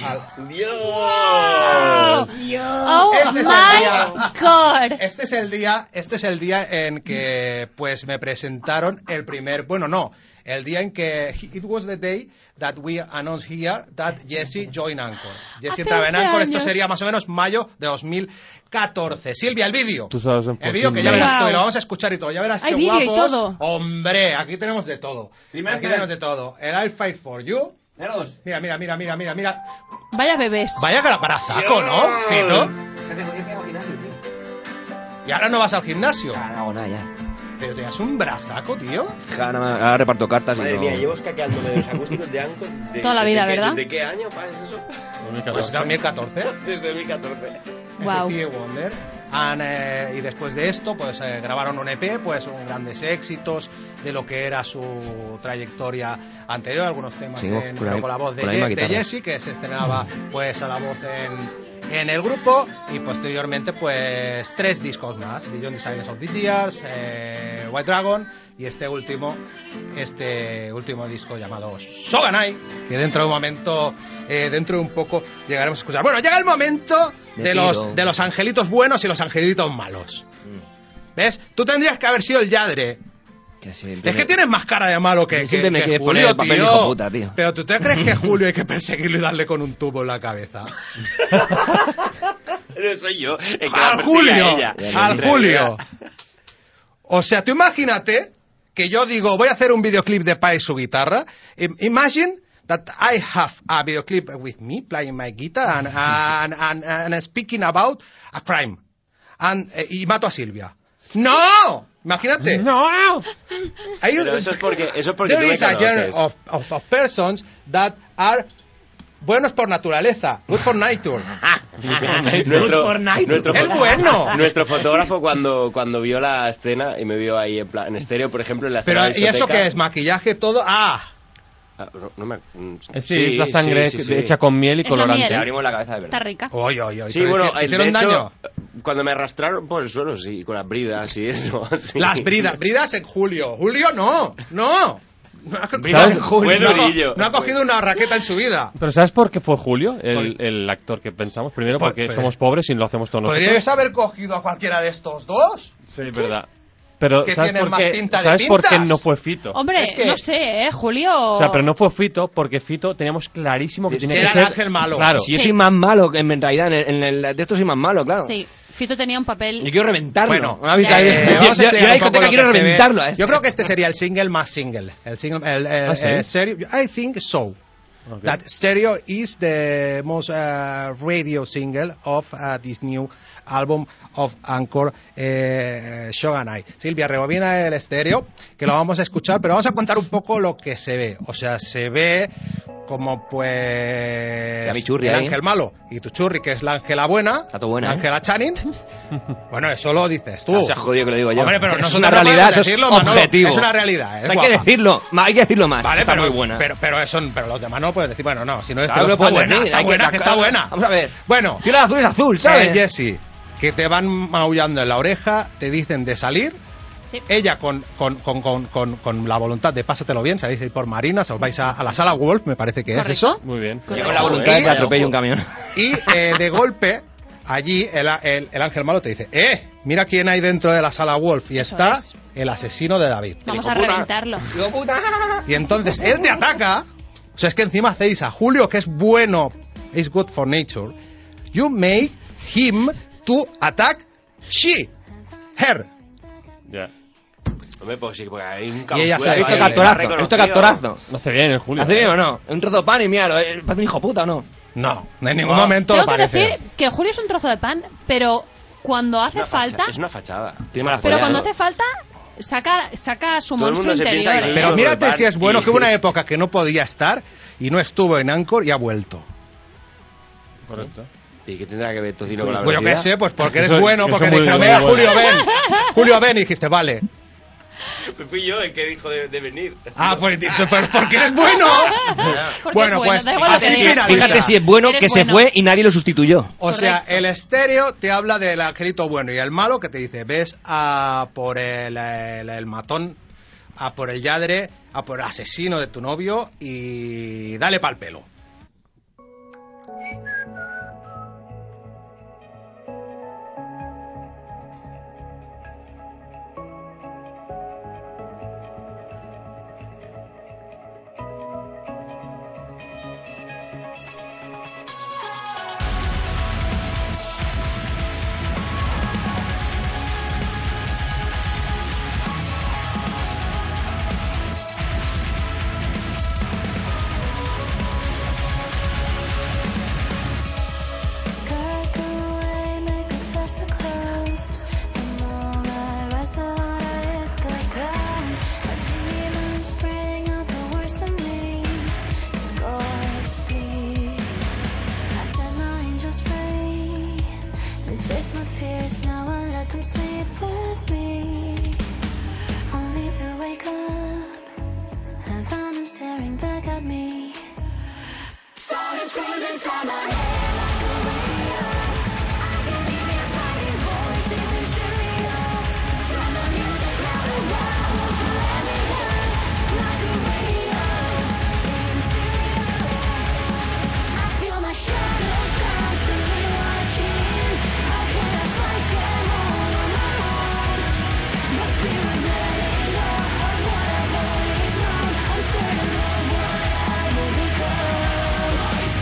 ¡Oh, Este es el my día. God! Este es el día, este es el día en que pues me presentaron el primer, bueno, no, el día en que it was the day that we announced here that Jessie joined Anchor. Jessie Hace entraba en once Anchor, esto años. sería más o menos mayo de dos mil catorce. Silvia, el vídeo. dos mil catorce. El vídeo que ya verás Wow. tú y lo vamos a escuchar y todo. Ya verás Hay qué vídeo y guapos. todo. Hombre, aquí tenemos de todo. Primer Aquí fan. tenemos de todo. El I'll Fight For You. Mira, mira, mira, mira, mira, mira. Vaya bebés. Vaya barazaco, ¿no, Fito? Y ahora no vas al gimnasio. Ah, no hago nada ya. Pero tenías un brazaco, tío. Ja, nada más, ahora reparto cartas y Madre no... mía, llevo escaqueándome de los acústicos de Anchor. De, Toda la vida, ¿desde qué- ¿verdad? ¿Desde qué año, pa, es eso? Pues dos mil catorce. Desde dos mil catorce. Wow. Stevie Wonder. And, eh, y después de esto, pues eh, grabaron un E P, pues con grandes éxitos de lo que era su trayectoria anterior, algunos temas Sí, en, con la- con la voz de, con la misma Ye- de guitarra. Jessie, que se estrenaba pues a la voz en, en el grupo, y posteriormente pues tres discos más: Beyond the Silence of the Years, eh, White Dragon, y este último este último disco llamado Shogunai, que dentro de un momento eh, dentro de un poco llegaremos a escuchar. Bueno, llega el momento Me de pido. los de los angelitos buenos y los angelitos malos. Mm. ¿Ves? Tú tendrías que haber sido el Yadre. Que sí, Es que tienes más cara de malo que, Yo siempre que- me que quiere Julio, poner el papel tío. hijo puta, tío. Pero ¿tú te crees que Julio hay que perseguirlo y darle con un tubo en la cabeza? No soy yo. el que la ¡Al persigue Julio! a ella. ¡Al En Julio! realidad. O sea, tú imagínate que yo digo, voy a hacer un videoclip de Pai y su guitarra. Im- Imagine that I have a videoclip with me playing my guitar and, and, and, and speaking about a crime. And, eh, y mato a Silvia. ¡No! Imagínate. ¡No! Hay un- Pero eso es porque, eso es porque tú There me is a genre conoces. of, of, of persons that are buenos por naturaleza, good for nature. nuestro, nuestro Es fo- bueno. Nuestro fotógrafo cuando, cuando vio la escena y me vio ahí en, plan, en estéreo, por ejemplo, en la Pero, escena de ¿y eso discoteca- qué es? ¿Maquillaje todo? ¡Ah! Ah, no, no me- mm, Eh, Sí, es la sangre sí, sí, sí. hecha con miel y Es la colorante. miel. Le abrimos la cabeza de Está verdad. rica. Oy, oy, oy. Sí, ¿Pero bueno, te- te de hicieron hecho, daño? cuando me arrastraron por el suelo, sí, con las bridas y eso. sí. Las bridas, bridas en Julio. Julio no, no. No ha, Bridas no, en Julio. no ha- Fue durillo. no ha cogido una raqueta en su vida. Pero ¿sabes por qué fue Julio el, el actor que pensamos? Primero Pues, porque pues, somos pobres y lo hacemos todos nosotros. ¿Podríais haber cogido a cualquiera de estos dos? Sí, es verdad. Pero Que ¿sabes tienen por más qué? pinta de ¿Sabes por qué pintas? no fue Fito? Hombre, Es que- no sé, ¿eh? Julio... O sea, pero no fue Fito porque Fito teníamos clarísimo que Sí, tenía era que el ser ángel malo. Claro. Si yo Sí. soy más malo, que en realidad en el, en el de esto soy más malo, claro. Sí, Fito tenía un papel... Yo quiero reventarlo. Bueno, ¿No habéis ya, caído? ya, Eh, ya. vamos a Yo- yo- yo explicar la un poco discoteca lo quiero que se ve. reventarlo a este. Yo creo que este sería el single más single. El single, el, el, ¿Ah, sí? eh, stereo. I think so. Ok. That Stereo is the most uh, radio single of uh, this new album of Anchor, eh, Shogunai. Silvia, rebobina el estéreo, que lo vamos a escuchar, pero vamos a contar un poco lo que se ve. O sea, se ve como pues Ya mi churri el ahí. ángel malo y tu churri, que es la ángela buena, Está todo buena, la ¿eh? ángela Channing. Bueno, eso lo dices tú. No se ha jodido que lo digo yo. Hombre, pero es nosotros una no realidad, podemos eso es decirlo, Manolo. objetivo. Es una realidad, ¿eh? O sea, hay que Guapa. decirlo, ma- hay que decirlo más. Vale, Está pero, muy buena. Pero, pero, eso, pero los demás no lo pueden decir. Bueno, no, si no es Claro que está puedes buena, decir, está hay que- buena, que está buena. Vamos a ver. Bueno, Si la azul es azul, ¿sabes? eh, Jessie, que te van maullando en la oreja, te dicen de salir. Sí. Ella con, con, con, con, con, con la voluntad de pásatelo bien, sabéis ir por Marinas, os vais a, a la sala Wolf, me parece que Correcto. es eso. Muy bien. Correcto. Con la voluntad de que atropelle un camión. Y eh, de golpe, allí el, el, el ángel malo te dice, ¡eh! Mira quién hay dentro de la sala Wolf. Y Eso está es. el asesino de David. Vamos a reventarlo. Y entonces él te ataca. O sea, es que encima hacéis a Julio, que es bueno, is good for nature. You make him to attack she, her. Ya. Hombre, pues sí, porque hay un Y ella camuflaje, sabe Esto que- ¿vale? captorazo, Reconocido. esto captorazo. Lo hace bien el Julio. ¿Hace bien o no? Un trozo de pan y míralo, eh, parece un hijo puta o no. No, en ningún No. momento Tengo lo que parece. decir que Julio es un trozo de pan, pero cuando Es hace una facha- falta, Es una fachada. Tiene mala pero follada, cuando ¿no? hace falta, saca, saca su Todo el monstruo mundo se piensa interior. que ¿eh? Pero Trozo de mírate pan si es bueno, y- que hubo una época que no podía estar y no estuvo en Anchor y ha vuelto. Correcto. ¿Y qué tendrá que ver Tocino con la Pues yo qué velocidad? sé, pues porque eres Eso- bueno, eso porque muy- dijeron, muy venga, bueno. Julio, ven. Julio, ven, y dijiste, vale. Pues fui yo el que dijo de, de venir. Ah, pues pues porque eres bueno. Porque Bueno, es pues, da igual lo así que digas. finaliza. Fíjate si es bueno Eres que se bueno. fue y nadie lo sustituyó. O sea, Correcto. el estéreo te habla del angelito bueno y el malo que te dice, ves a por el, el, el matón, a por el yadre, a por el asesino de tu novio y dale pa'l pelo. Cut away, make me touch the clouds. The more I rise, the harder I hit the ground. A demon sprang out the worst in me. Scorched bleed. I set my angels free. They face my fears, now I let them sleep with me. Only to wake up and find them staring back at me. Sonic screams inside my head. Feel my shadows constantly watching. How can I fight them all on my own? The fear of letting go of what I've always known. I'm certain of what I will become.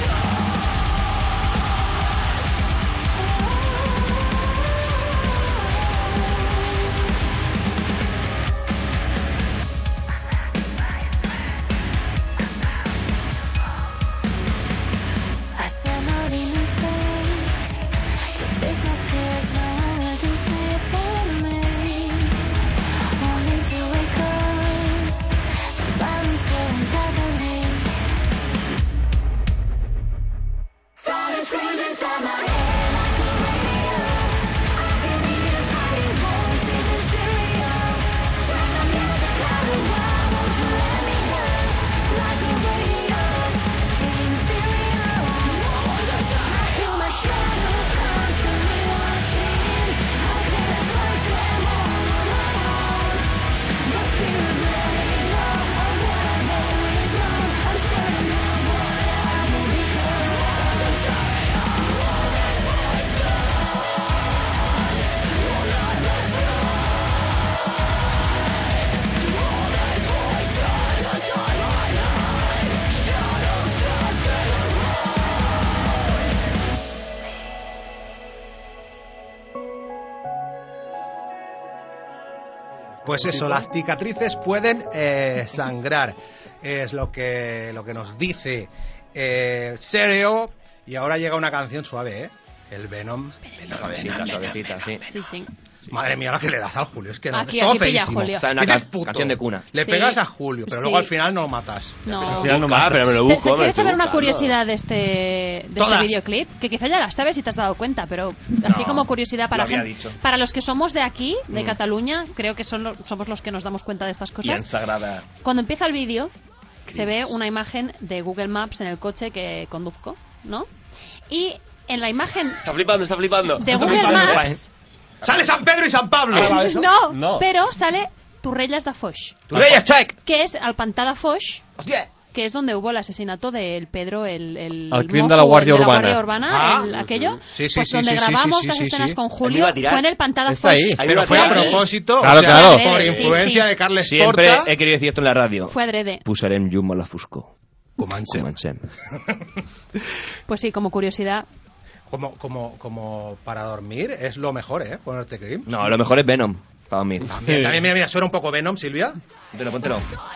I set my demons free to face my fears. Now I let them sleep with me. Wanting to wake up and find them staring back at me. Sonic screams inside my head like a radio. I can hear his hiding voices in stereo. Turn the music down and why won't you let me go? Like a radio in stereo. I feel my shadows constantly watching. How can I fight them all on my own? The fear of letting go of what I've always known. I'm certain of what I will become. Pues eso, las cicatrices pueden eh, sangrar. Es lo que, lo que nos dice eh, Stereo. Y ahora llega una canción suave, ¿eh? El Venom. Suavecita, suavecita, sí. Sí, sí. Madre mía, la que le das al Julio. Es que no, Aquí- es todo aquí pilla feísimo. Julio. Está en una Dices ca- puto. canción de cuna. Le Sí. pegas a Julio, pero Sí. luego al final no lo matas. No. Al final no Ah, matas. pero me lo ¿Te- busco, me ¿Quieres estoy saber una buscando. curiosidad de este, de este Todas. videoclip? Que quizá ya la sabes y te has dado cuenta, pero así No, como curiosidad para lo había gente- dicho. para los que somos de aquí, de Mm. Cataluña, creo que son lo- somos los que nos damos cuenta de estas Bien cosas. sagrada. Cuando empieza el vídeo, se ve una imagen de Google Maps en el coche que conduzco, ¿no? Y en la imagen Está flipando, está flipando. de Google Maps... ¡Sale San Pedro y San Pablo! No, No. pero sale Torrelles de Foix, Torrelles, check. que es al pantà de Foix, Hostia. que es donde hubo el asesinato del Pedro, el, el Al crimen mozo, de la Guardia el de Urbana. la Guardia Urbana, Ah. el- aquello, Sí, sí, pues sí, donde sí, sí, grabamos sí, las sí, escenas sí. con Ahí me Julio, iba a tirar. fue en el pantà de Está Foix. ahí. Ahí Pero me fue iba a tirar. propósito, Claro, o sea, claro. por Sí, influencia sí. de Carles Siempre Porta. he querido decir esto en la radio. Fue adrede. Posarem llum a la foscor. Comencem. Comencem. Pues sí, como curiosidad. Como, como, como para dormir es lo mejor, ¿eh? Ponerte Cream. No, lo mejor es Venom. Para mí. También, también, mira, mira, suena un poco Venom, Silvia. Póntelo, póntelo.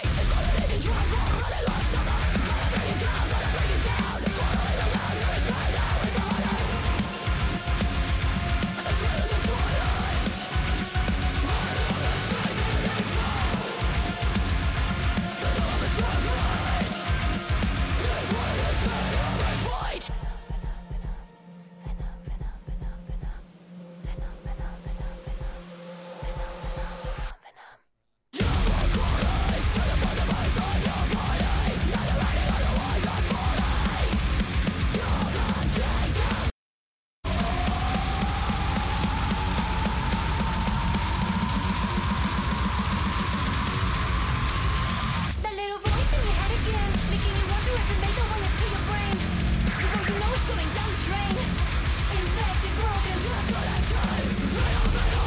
That little voice in your head again, making you wonder if it made the way into your brain. Before you know it's going down the drain. Infected, broken, just what I tried.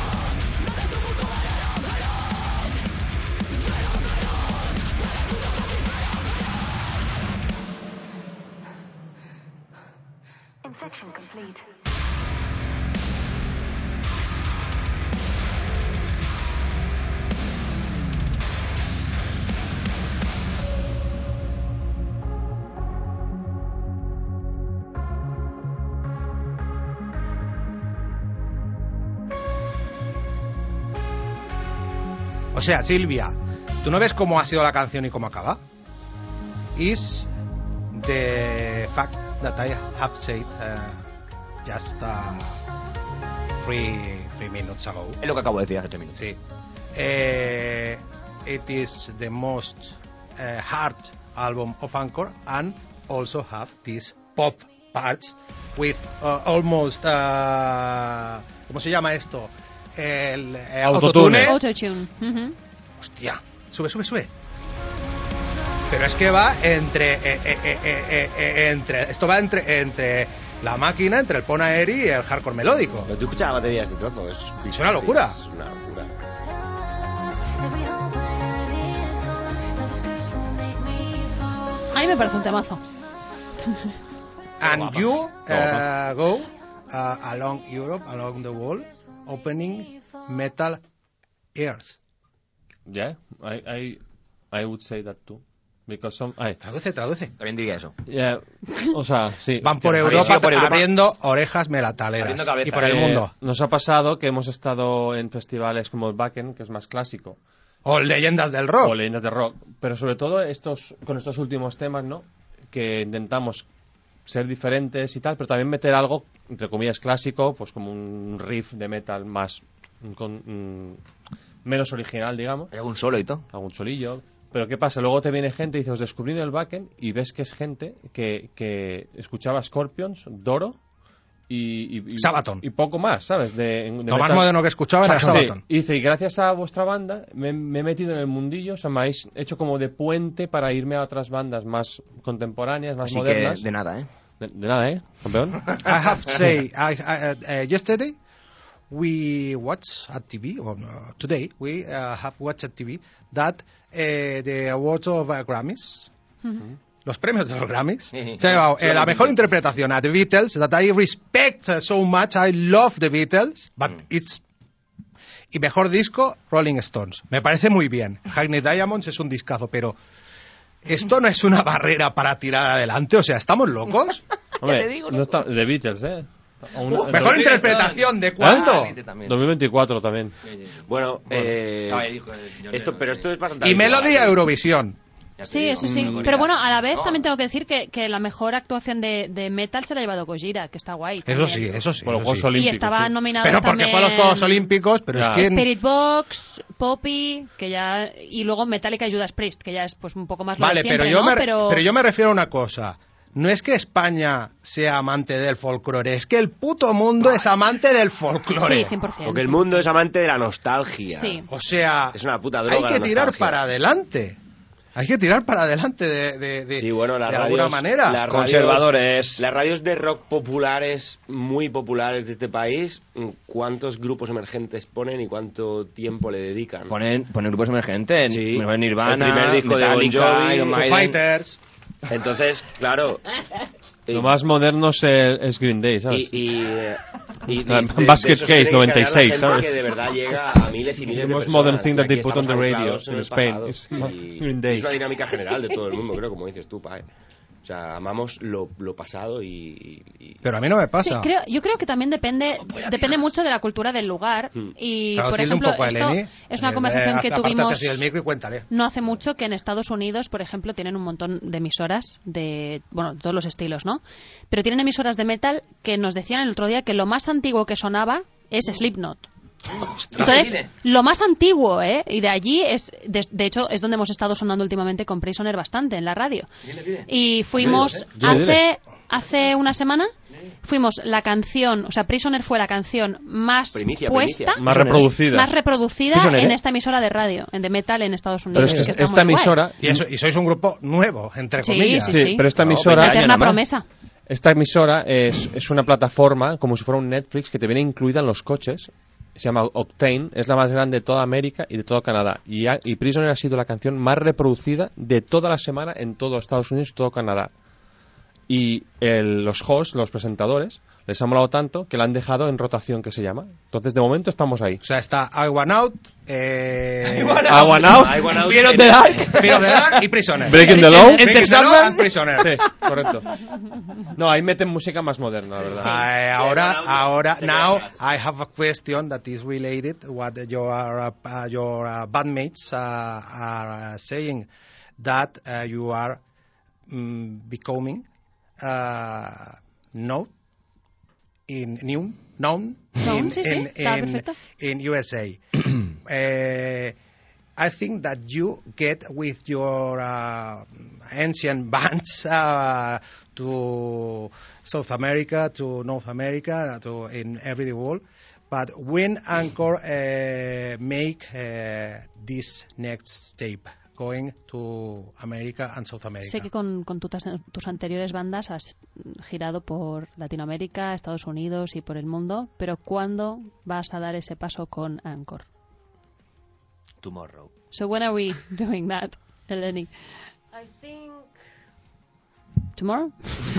Infection complete. O sea, Silvia, ¿tú no ves cómo ha sido la canción y cómo acaba? Is the fact that I have said uh, just uh, three, three minutes ago. Es lo que acabo de decir hace tres minutos. Sí. Eh, it is the most uh, hard album of Anchor and also have these pop parts with uh, almost uh, ¿cómo se llama esto? El eh, Autotune. autotune. Autotune. Ujú. Hostia, sube, sube, sube. Pero es que va entre eh, eh, eh, eh, eh, eh, entre esto va entre entre la máquina, entre el Pon Aeri y el hardcore melódico. Pero tú escuchas la batería de este trozo. Es, Es una locura. Es una locura. A mí me parece un temazo. And you uh, go uh, along Europe, along the world, opening metal ears. Yeah, I, I, I would say that too. Because some, ay, Traduce, traduce. También diría eso. yeah, o sea, sí. Van por que- Europa, sigo por Europa. abriendo orejas melataleras. Abriendo cabeza. Y por el Eh, mundo. Nos ha pasado que hemos estado en festivales como el Wacken, que es más clásico, O leyendas del rock. o leyendas de rock, pero sobre todo estos con estos últimos temas, ¿no? Que intentamos ser diferentes y tal, pero también meter algo entre comillas clásico, pues como un riff de metal más con, mm, menos original, digamos, Hay algún solo y todo. algún solillo. Pero ¿qué pasa? Luego te viene gente y dices, os descubrí en el Wacken y ves que es gente que, que escuchaba Scorpions, Doro y, y, y, Sabaton. y poco más, ¿sabes? De, de Lo más metal. moderno que escuchaba era Sí, Sabaton. y dice, y gracias a vuestra banda me, me he metido en el mundillo, o sea, me habéis hecho como de puente para irme a otras bandas más contemporáneas, más Así que modernas. de nada, ¿eh? De, de nada, ¿eh, campeón? I have to say, I, I, uh, yesterday we watched at T V, or uh, today we uh, have watched at T V that uh, the awards of uh, Grammys, los premios de los Grammys, Sí. se ha llevado, eh, la mejor interpretación a The Beatles, that I respect uh, so much, I love The Beatles, but it's... Y mejor disco, Rolling Stones. Me parece muy bien. Hackney Diamonds es un discazo, pero esto no es una barrera para tirar adelante, o sea, ¿estamos locos? Hombre, no está, The Beatles, ¿eh? Aún- Uh, en mejor dos- interpretación, ¿de cuánto? Ah, también. dos mil veinticuatro también. Bueno, eh, Acaba de dijo el John esto, Lennon, pero eh, esto es bastante Y habitual, Melody a ¿eh? Eurovisión. ya te Sí, digo. eso sí. Mm, Pero bueno, a la vez No. también tengo que decir que, que la mejor actuación de, de metal se la ha llevado Gojira, que está guay. Eso también. sí, eso sí. Por los eso Juegos sí. Y Olímpicos. estaba sí. nominado Pero porque también fue a los Juegos Olímpicos, pero Ya. es que... Spirit Box, Poppy, que ya y luego Metallica y Judas Priest, que ya es pues un poco más lo Vale, de siempre, pero, yo ¿no? me, pero... pero yo me refiero a una cosa. no es que España sea amante del folclore, es que el puto mundo es amante del folclore. Sí, cien por ciento. Porque el mundo es amante de la nostalgia. Sí. O sea, Es una puta droga hay que la tirar nostalgia. para adelante. Hay que tirar para adelante de, de, de, Sí, bueno, las de radios, alguna manera. las Conservadores. Radios, las radios de rock populares, muy populares de este país, ¿cuántos grupos emergentes ponen y cuánto tiempo le dedican? Ponen, ponen grupos emergentes. Sí. Nirvana, El primer disco de Bon Metallica, Jovi, Iron Foo Maiden. Fighters. Entonces, claro... Lo más moderno es, el- es Green Day, ¿sabes? Y, y, y Ah, de- de- Basket de eso se Case tiene que noventa y seis, encargar la gente ¿sabes? Que de verdad llega a miles y miles The de most personas. modern thing Y that aquí they put on estamos the radio anclados en in el Spain pasado. is Y Green Day. Es una dinámica general de todo el mundo, creo, como dices tú, Pae. O sea, amamos lo, lo pasado y, y- Pero a mí no me Sí, pasa. creo, yo creo que también depende depende mucho de la cultura del lugar. Hmm. Y, Traducirle por un ejemplo, poco a esto Eleni. es una Eh, conversación eh, que apártate tuvimos así del micro y cuéntale. no hace mucho, que en Estados Unidos, por ejemplo, tienen un montón de emisoras de, bueno, de todos los estilos, ¿no? Pero tienen emisoras de metal que nos decían el otro día que lo más antiguo que sonaba es Slipknot. Entonces, lo más antiguo, ¿eh? Y de allí es, de, de hecho, es donde hemos estado sonando últimamente con Prisoner bastante en la radio. Y fuimos Dile, dile. hace hace una semana, fuimos la canción, o sea, Prisoner fue la canción más Primicia, puesta, primicia. Más reproducida. más reproducida Prisoner, en ¿eh? esta emisora de radio, en de metal en Estados Pero Unidos. es que que está esta muy guay. emisora... Y, eso, y sois un grupo nuevo, entre Sí, comillas. sí, Sí, sí. pero esta No, emisora... veinte Eterna años nada más. promesa. Esta emisora es, es una plataforma como si fuera un Netflix que te viene incluida en los coches. Se llama Octane, es la más grande de toda América y de todo Canadá. Y, ha- y Prisoner ha sido la canción más reproducida de toda la semana en todo Estados Unidos y todo Canadá. Y el- los hosts, los presentadores, les ha molado tanto que la han dejado en rotación, que se llama. Entonces, de momento estamos ahí. O sea, está I Want Out, eh, I Want Out, I Want Out. Fear of the Dark. Fear of the Dark y Prisoner. Breaking the Law. Breaking the Law and Prisoner. Sí, correcto. No, ahí meten música más moderna, la verdad. Eh, ahora, ahora, Se now queda atrás. I have a question that is related what your uh, uh, your uh, bandmates uh, are uh, saying that uh, you are mm, becoming uh, no in new known Known, in, sí, sí, in, está in, perfecto. in U S A. uh, I think that you get with your uh, ancient bands uh, to South America, to North America, to in every the world. But when Anchor uh, make uh, this next step, going to America and South America. Sé que con, con tu- tus anteriores bandas has girado por Latinoamérica, Estados Unidos y por el mundo, pero ¿cuándo vas a dar ese paso con Anchor? Tomorrow. So when are we doing that, Eleni? I think Tomorrow?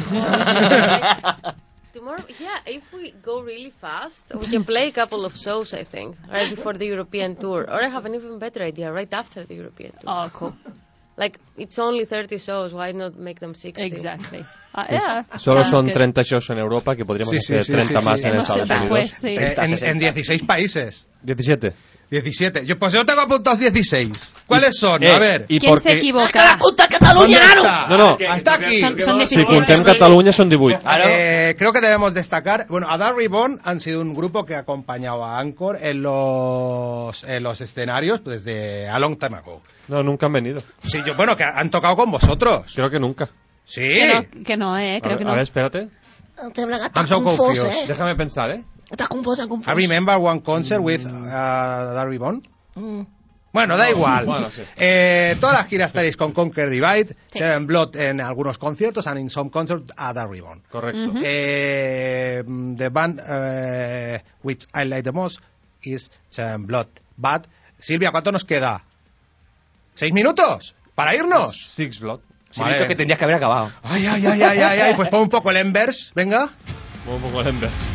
tomorrow, yeah, if we go really fast, we can play a couple of shows, I think, right before the European tour. Or I have an even better idea, right after the European tour. Oh, cool. Like, it's only thirty shows, why not make them sixty? Exactly. Ah, yeah, Solo sounds son good. treinta shows en Europa, que podríamos Sí, sí, hacer sí, treinta sí, más sí. en Hemos Estados hecho Unidos. después, sí. Eh, en, en dieciséis países. diecisiete. diecisiete. Yo, pues yo tengo apuntados dieciséis. ¿Cuáles son? Eh, A ver. y ¿Quién se porque- equivoca? ¿Dónde está? No, no. Está aquí. Son- son Si diecisiete. contem Cataluña son divuit. Eh, creo que debemos destacar, bueno, Ada Ribbon han sido un grupo que ha acompañado a Anchor en los, en los escenarios desde a long time ago. No, nunca han venido. Sí, yo, bueno, que han tocado con vosotros. Creo que nunca. Sí. Que no, que no, eh, A creo ver, que a no. ver, espérate. I'm so confused. Déjame pensar, ¿eh? I remember one concert with uh, Ada Ribbon. Bueno, da igual. Bueno, sí. Eh, todas las giras estaréis con Conquer Divide, Seven Blood en algunos conciertos, and in some concerts Ada Ribbon. Correcto. Eh, the band uh, which I like the most is Seven Blood. But, Silvia, ¿cuánto nos queda? ¿Seis minutos? ¿Para irnos? Six Blood. Sí, visto que tendrías que haber acabado. Ay, ay, ay, ay, ay, ay. Pues pon un poco el Embers, venga. Un poco el Embers.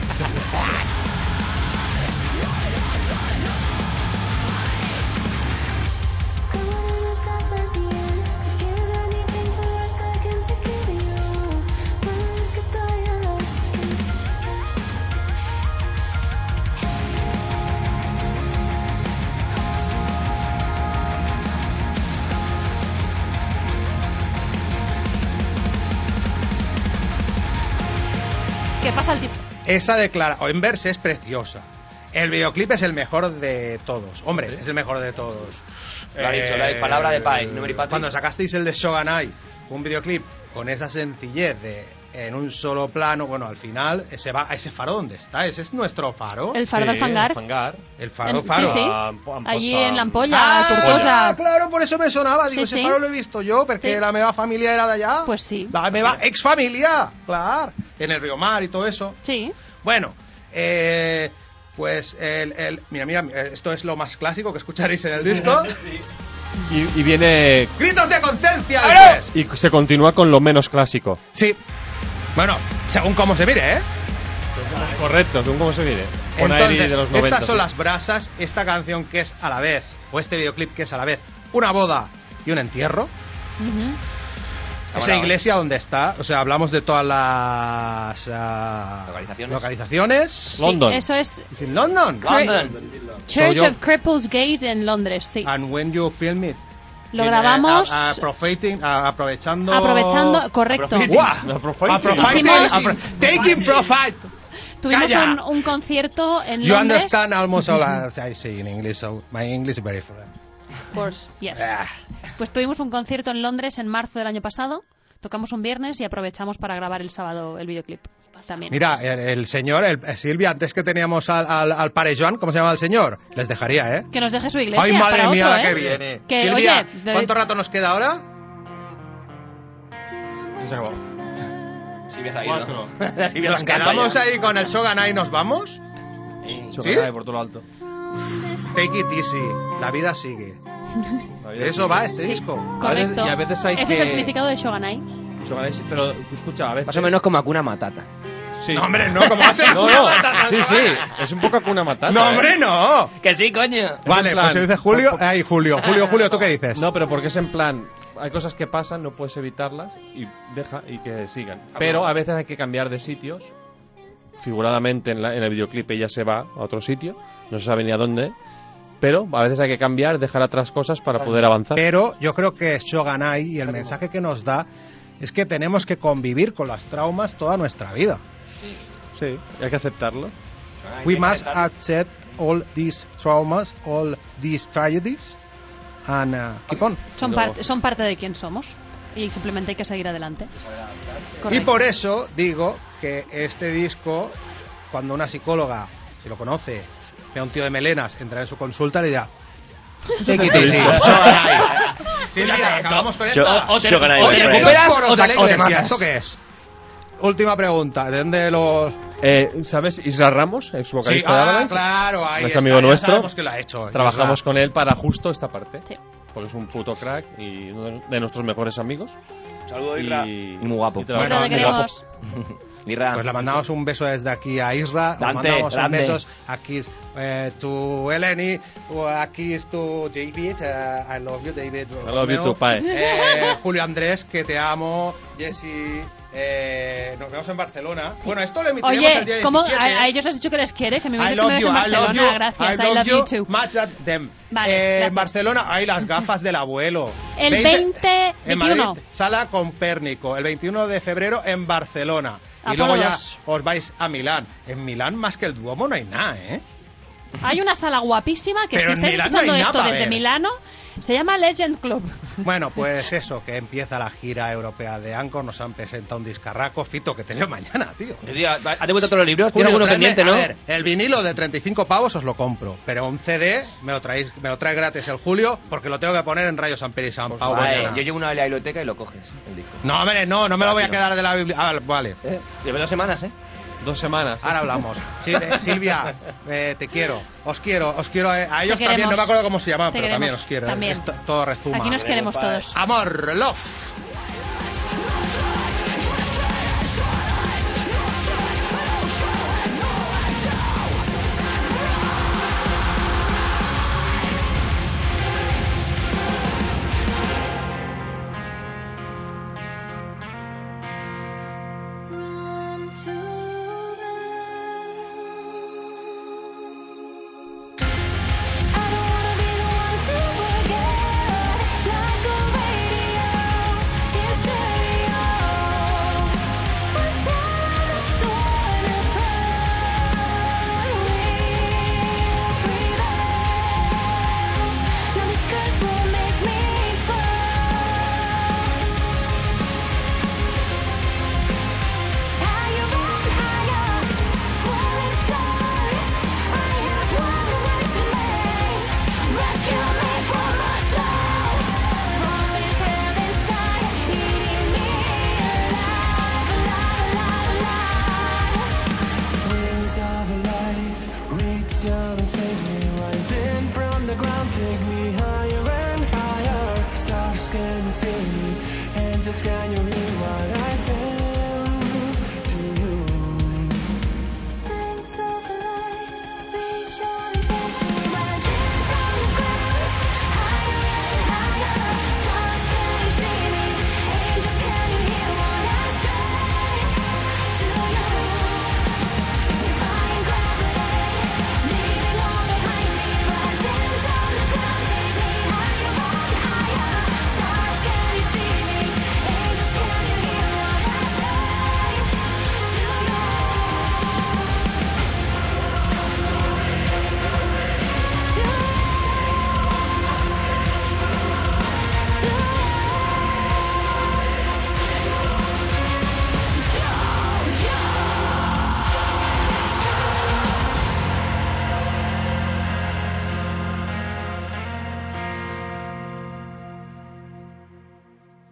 ¿Qué pasa al tipo? Esa declaración, Embers es preciosa. El videoclip es el mejor de todos. Hombre, es el mejor de todos. Lo ha dicho, la palabra de Pai, Numeri Patrick. Cuando sacasteis el de Shogunai, un videoclip con esa sencillez de en un solo plano, bueno, al final ese va ese faro ¿dónde está? Ese es nuestro faro. El faro del fangar. El fangar. El faro, En- faro. sí, sí. Ah, han Allí puesto- en la ampolla, Ah, Tortosa. claro, por eso me sonaba. Digo, Sí, ese sí. faro lo he visto yo, porque Sí. la meva familia era de allá. Pues sí. La meva ex familia, claro. En el Río Mar y todo eso. Sí. Bueno, eh, pues el, el... Mira, mira, esto es lo más clásico que escucharéis en el disco. Y, y viene... ¡Gritos de conciencia después! Y se continúa con lo menos clásico. Sí. Bueno, según cómo se mire, ¿eh? Correcto, según cómo se mire. Con Aeri Entonces, de los noventa, estas son sí. las brasas, esta canción que es a la vez, o este videoclip que es a la vez una boda y un entierro. Ujú. Esa iglesia donde está, o sea, hablamos de todas las ah, Localizaciones. localizaciones. Sí, London. eso es It's in London. London. Church So yo- of Cripples Gate en Londres, sí. And when you film it, Lo in, grabamos eh, a- a profiting- a- aprovechando. aprovechando, correcto. ¡Guau! No, profiting. A profiting, Hicimos- a pro- taking profit. Tuvimos Calla. un, un concierto en You Londres. understand almost all I say in English, so my English is very fluent. Of course, yes. Ah. Pues tuvimos un concierto en Londres en marzo del año pasado. Tocamos un viernes y aprovechamos para grabar el sábado el videoclip también. Mira, el, el señor, el, eh, Silvia, antes que teníamos al, al, al pare Joan, ¿cómo se llama el señor? Les dejaría, ¿eh? Que nos deje su iglesia Ay, madre para mía, otro, la ¿eh? que viene. Que, Silvia, oye, de- ¿cuánto rato nos queda ahora? Se acabó. Silvia se ha ido. Cuatro. La Silvia ¿Nos se encanta quedamos ya. ahí con el Shogun y nos vamos? ¿Sí? Por todo lo alto. Take it easy, la vida sigue. De eso va este Sí. disco. Correcto. Y a veces hay Ese que... es el significado de Shogunai. Pero, escucha, a veces... Más o menos como Hakuna Matata. Sí. No, hombre, no, como va a ser No, Hakuna no. Matata, Sí, sí. Es un poco Hakuna Matata. No, ¿eh? hombre, no. Que sí, coño. Vale, en plan- pues si dices Julio, ay, Julio, Julio, Julio, ¿tú qué dices? No, pero porque es en plan... Hay cosas que pasan, no puedes evitarlas y deja y que sigan. Pero a veces hay que cambiar de sitios. Figuradamente en, la- en el videoclip ella se va a otro sitio. No se sabe ni a dónde. Pero a veces hay que cambiar, dejar atrás cosas para poder avanzar. Pero yo creo que Shogunai y el mensaje que nos da es que tenemos que convivir con los traumas toda nuestra vida. Sí, hay que aceptarlo. We must accept all these traumas, all these tragedies, and uh, keep on. Son, No. parte, son parte de quién somos. Y simplemente hay que seguir adelante. Y Correcto. por eso digo que este disco, cuando una psicóloga, si lo conoce, ve a un tío de melenas, entra en su consulta y le dirá: Take it easy, Shogunai. Silvia, acabamos con esto. O- o te- Shogunai, o te Shogunai. recuperas Los coros o de te, la o te iglesia, matas. ¿esto qué es? Última pregunta, ¿de dónde lo...? Eh, ¿Sabes? Isra Ramos, ex vocalista Sí, de ah, Avalanche. claro, ahí Es está, amigo ya nuestro. sabemos que lo ha hecho. Trabajamos Isra. con él para justo esta parte. Sí. Porque es un puto crack y uno de nuestros mejores amigos. Saludo, Isra. Y, Y muy guapo. y trabajamos Bueno, Te muy guapo. queremos. Mirra. Pues le mandamos un beso desde aquí a Isra, le Dante, mandamos un grande. besos aquí eh, to Eleni, o aquí es tu David, eh, I love you David. I love you too, pae. Eh, Julio Andrés, que te amo, Jessy, eh, nos vemos en Barcelona. Bueno, esto lo emitiremos el día Oye, ¿cómo? diecisiete. A, a ellos has dicho que les quieres. A mí me I dices que me love ves you, en I love Barcelona. you, Gracias. I I love love you, you too. much at them. Vale, Eh, en gracias. Barcelona hay las gafas del abuelo. El veinte, En Madrid, veintiuno. Sala Compérnico, el veintiuno de febrero en Barcelona. Y Apolo luego ya dos. os vais a Milán. En Milán, más que el Duomo, no hay nada, ¿eh? Hay una sala guapísima que Pero si en estáis Milán no escuchando hay esto nada, a desde ver. Milano, se llama Legend Club. Bueno, pues eso, que empieza la gira europea de Anchor. Nos han presentado un discarraco. Fito, que te veo mañana, tío. Tío, ¿has devuelto todos los libros? Julio, ¿Tienes alguno tráeme- pendiente, no? a ver, el vinilo de treinta y cinco pavos os lo compro, pero un C D me lo traéis, me lo trae gratis el Julio porque lo tengo que poner en Radio San Pedro y San Pau. Vale, mañana. yo llevo una de la biblioteca y lo coges, el disco. No, hombre, no, no me lo voy a Rápido. quedar de la Biblia. Ah, vale. Eh, llevo dos semanas, ¿eh? Dos semanas. Ahora hablamos. Sí, eh, Silvia, eh, te quiero. Os quiero, os quiero. eh, a ellos Te también, queremos. no me acuerdo cómo se llamaban, Te pero también queremos. os quiero. También. Esto- todo rezuma. Aquí nos queremos todos. Amor, love.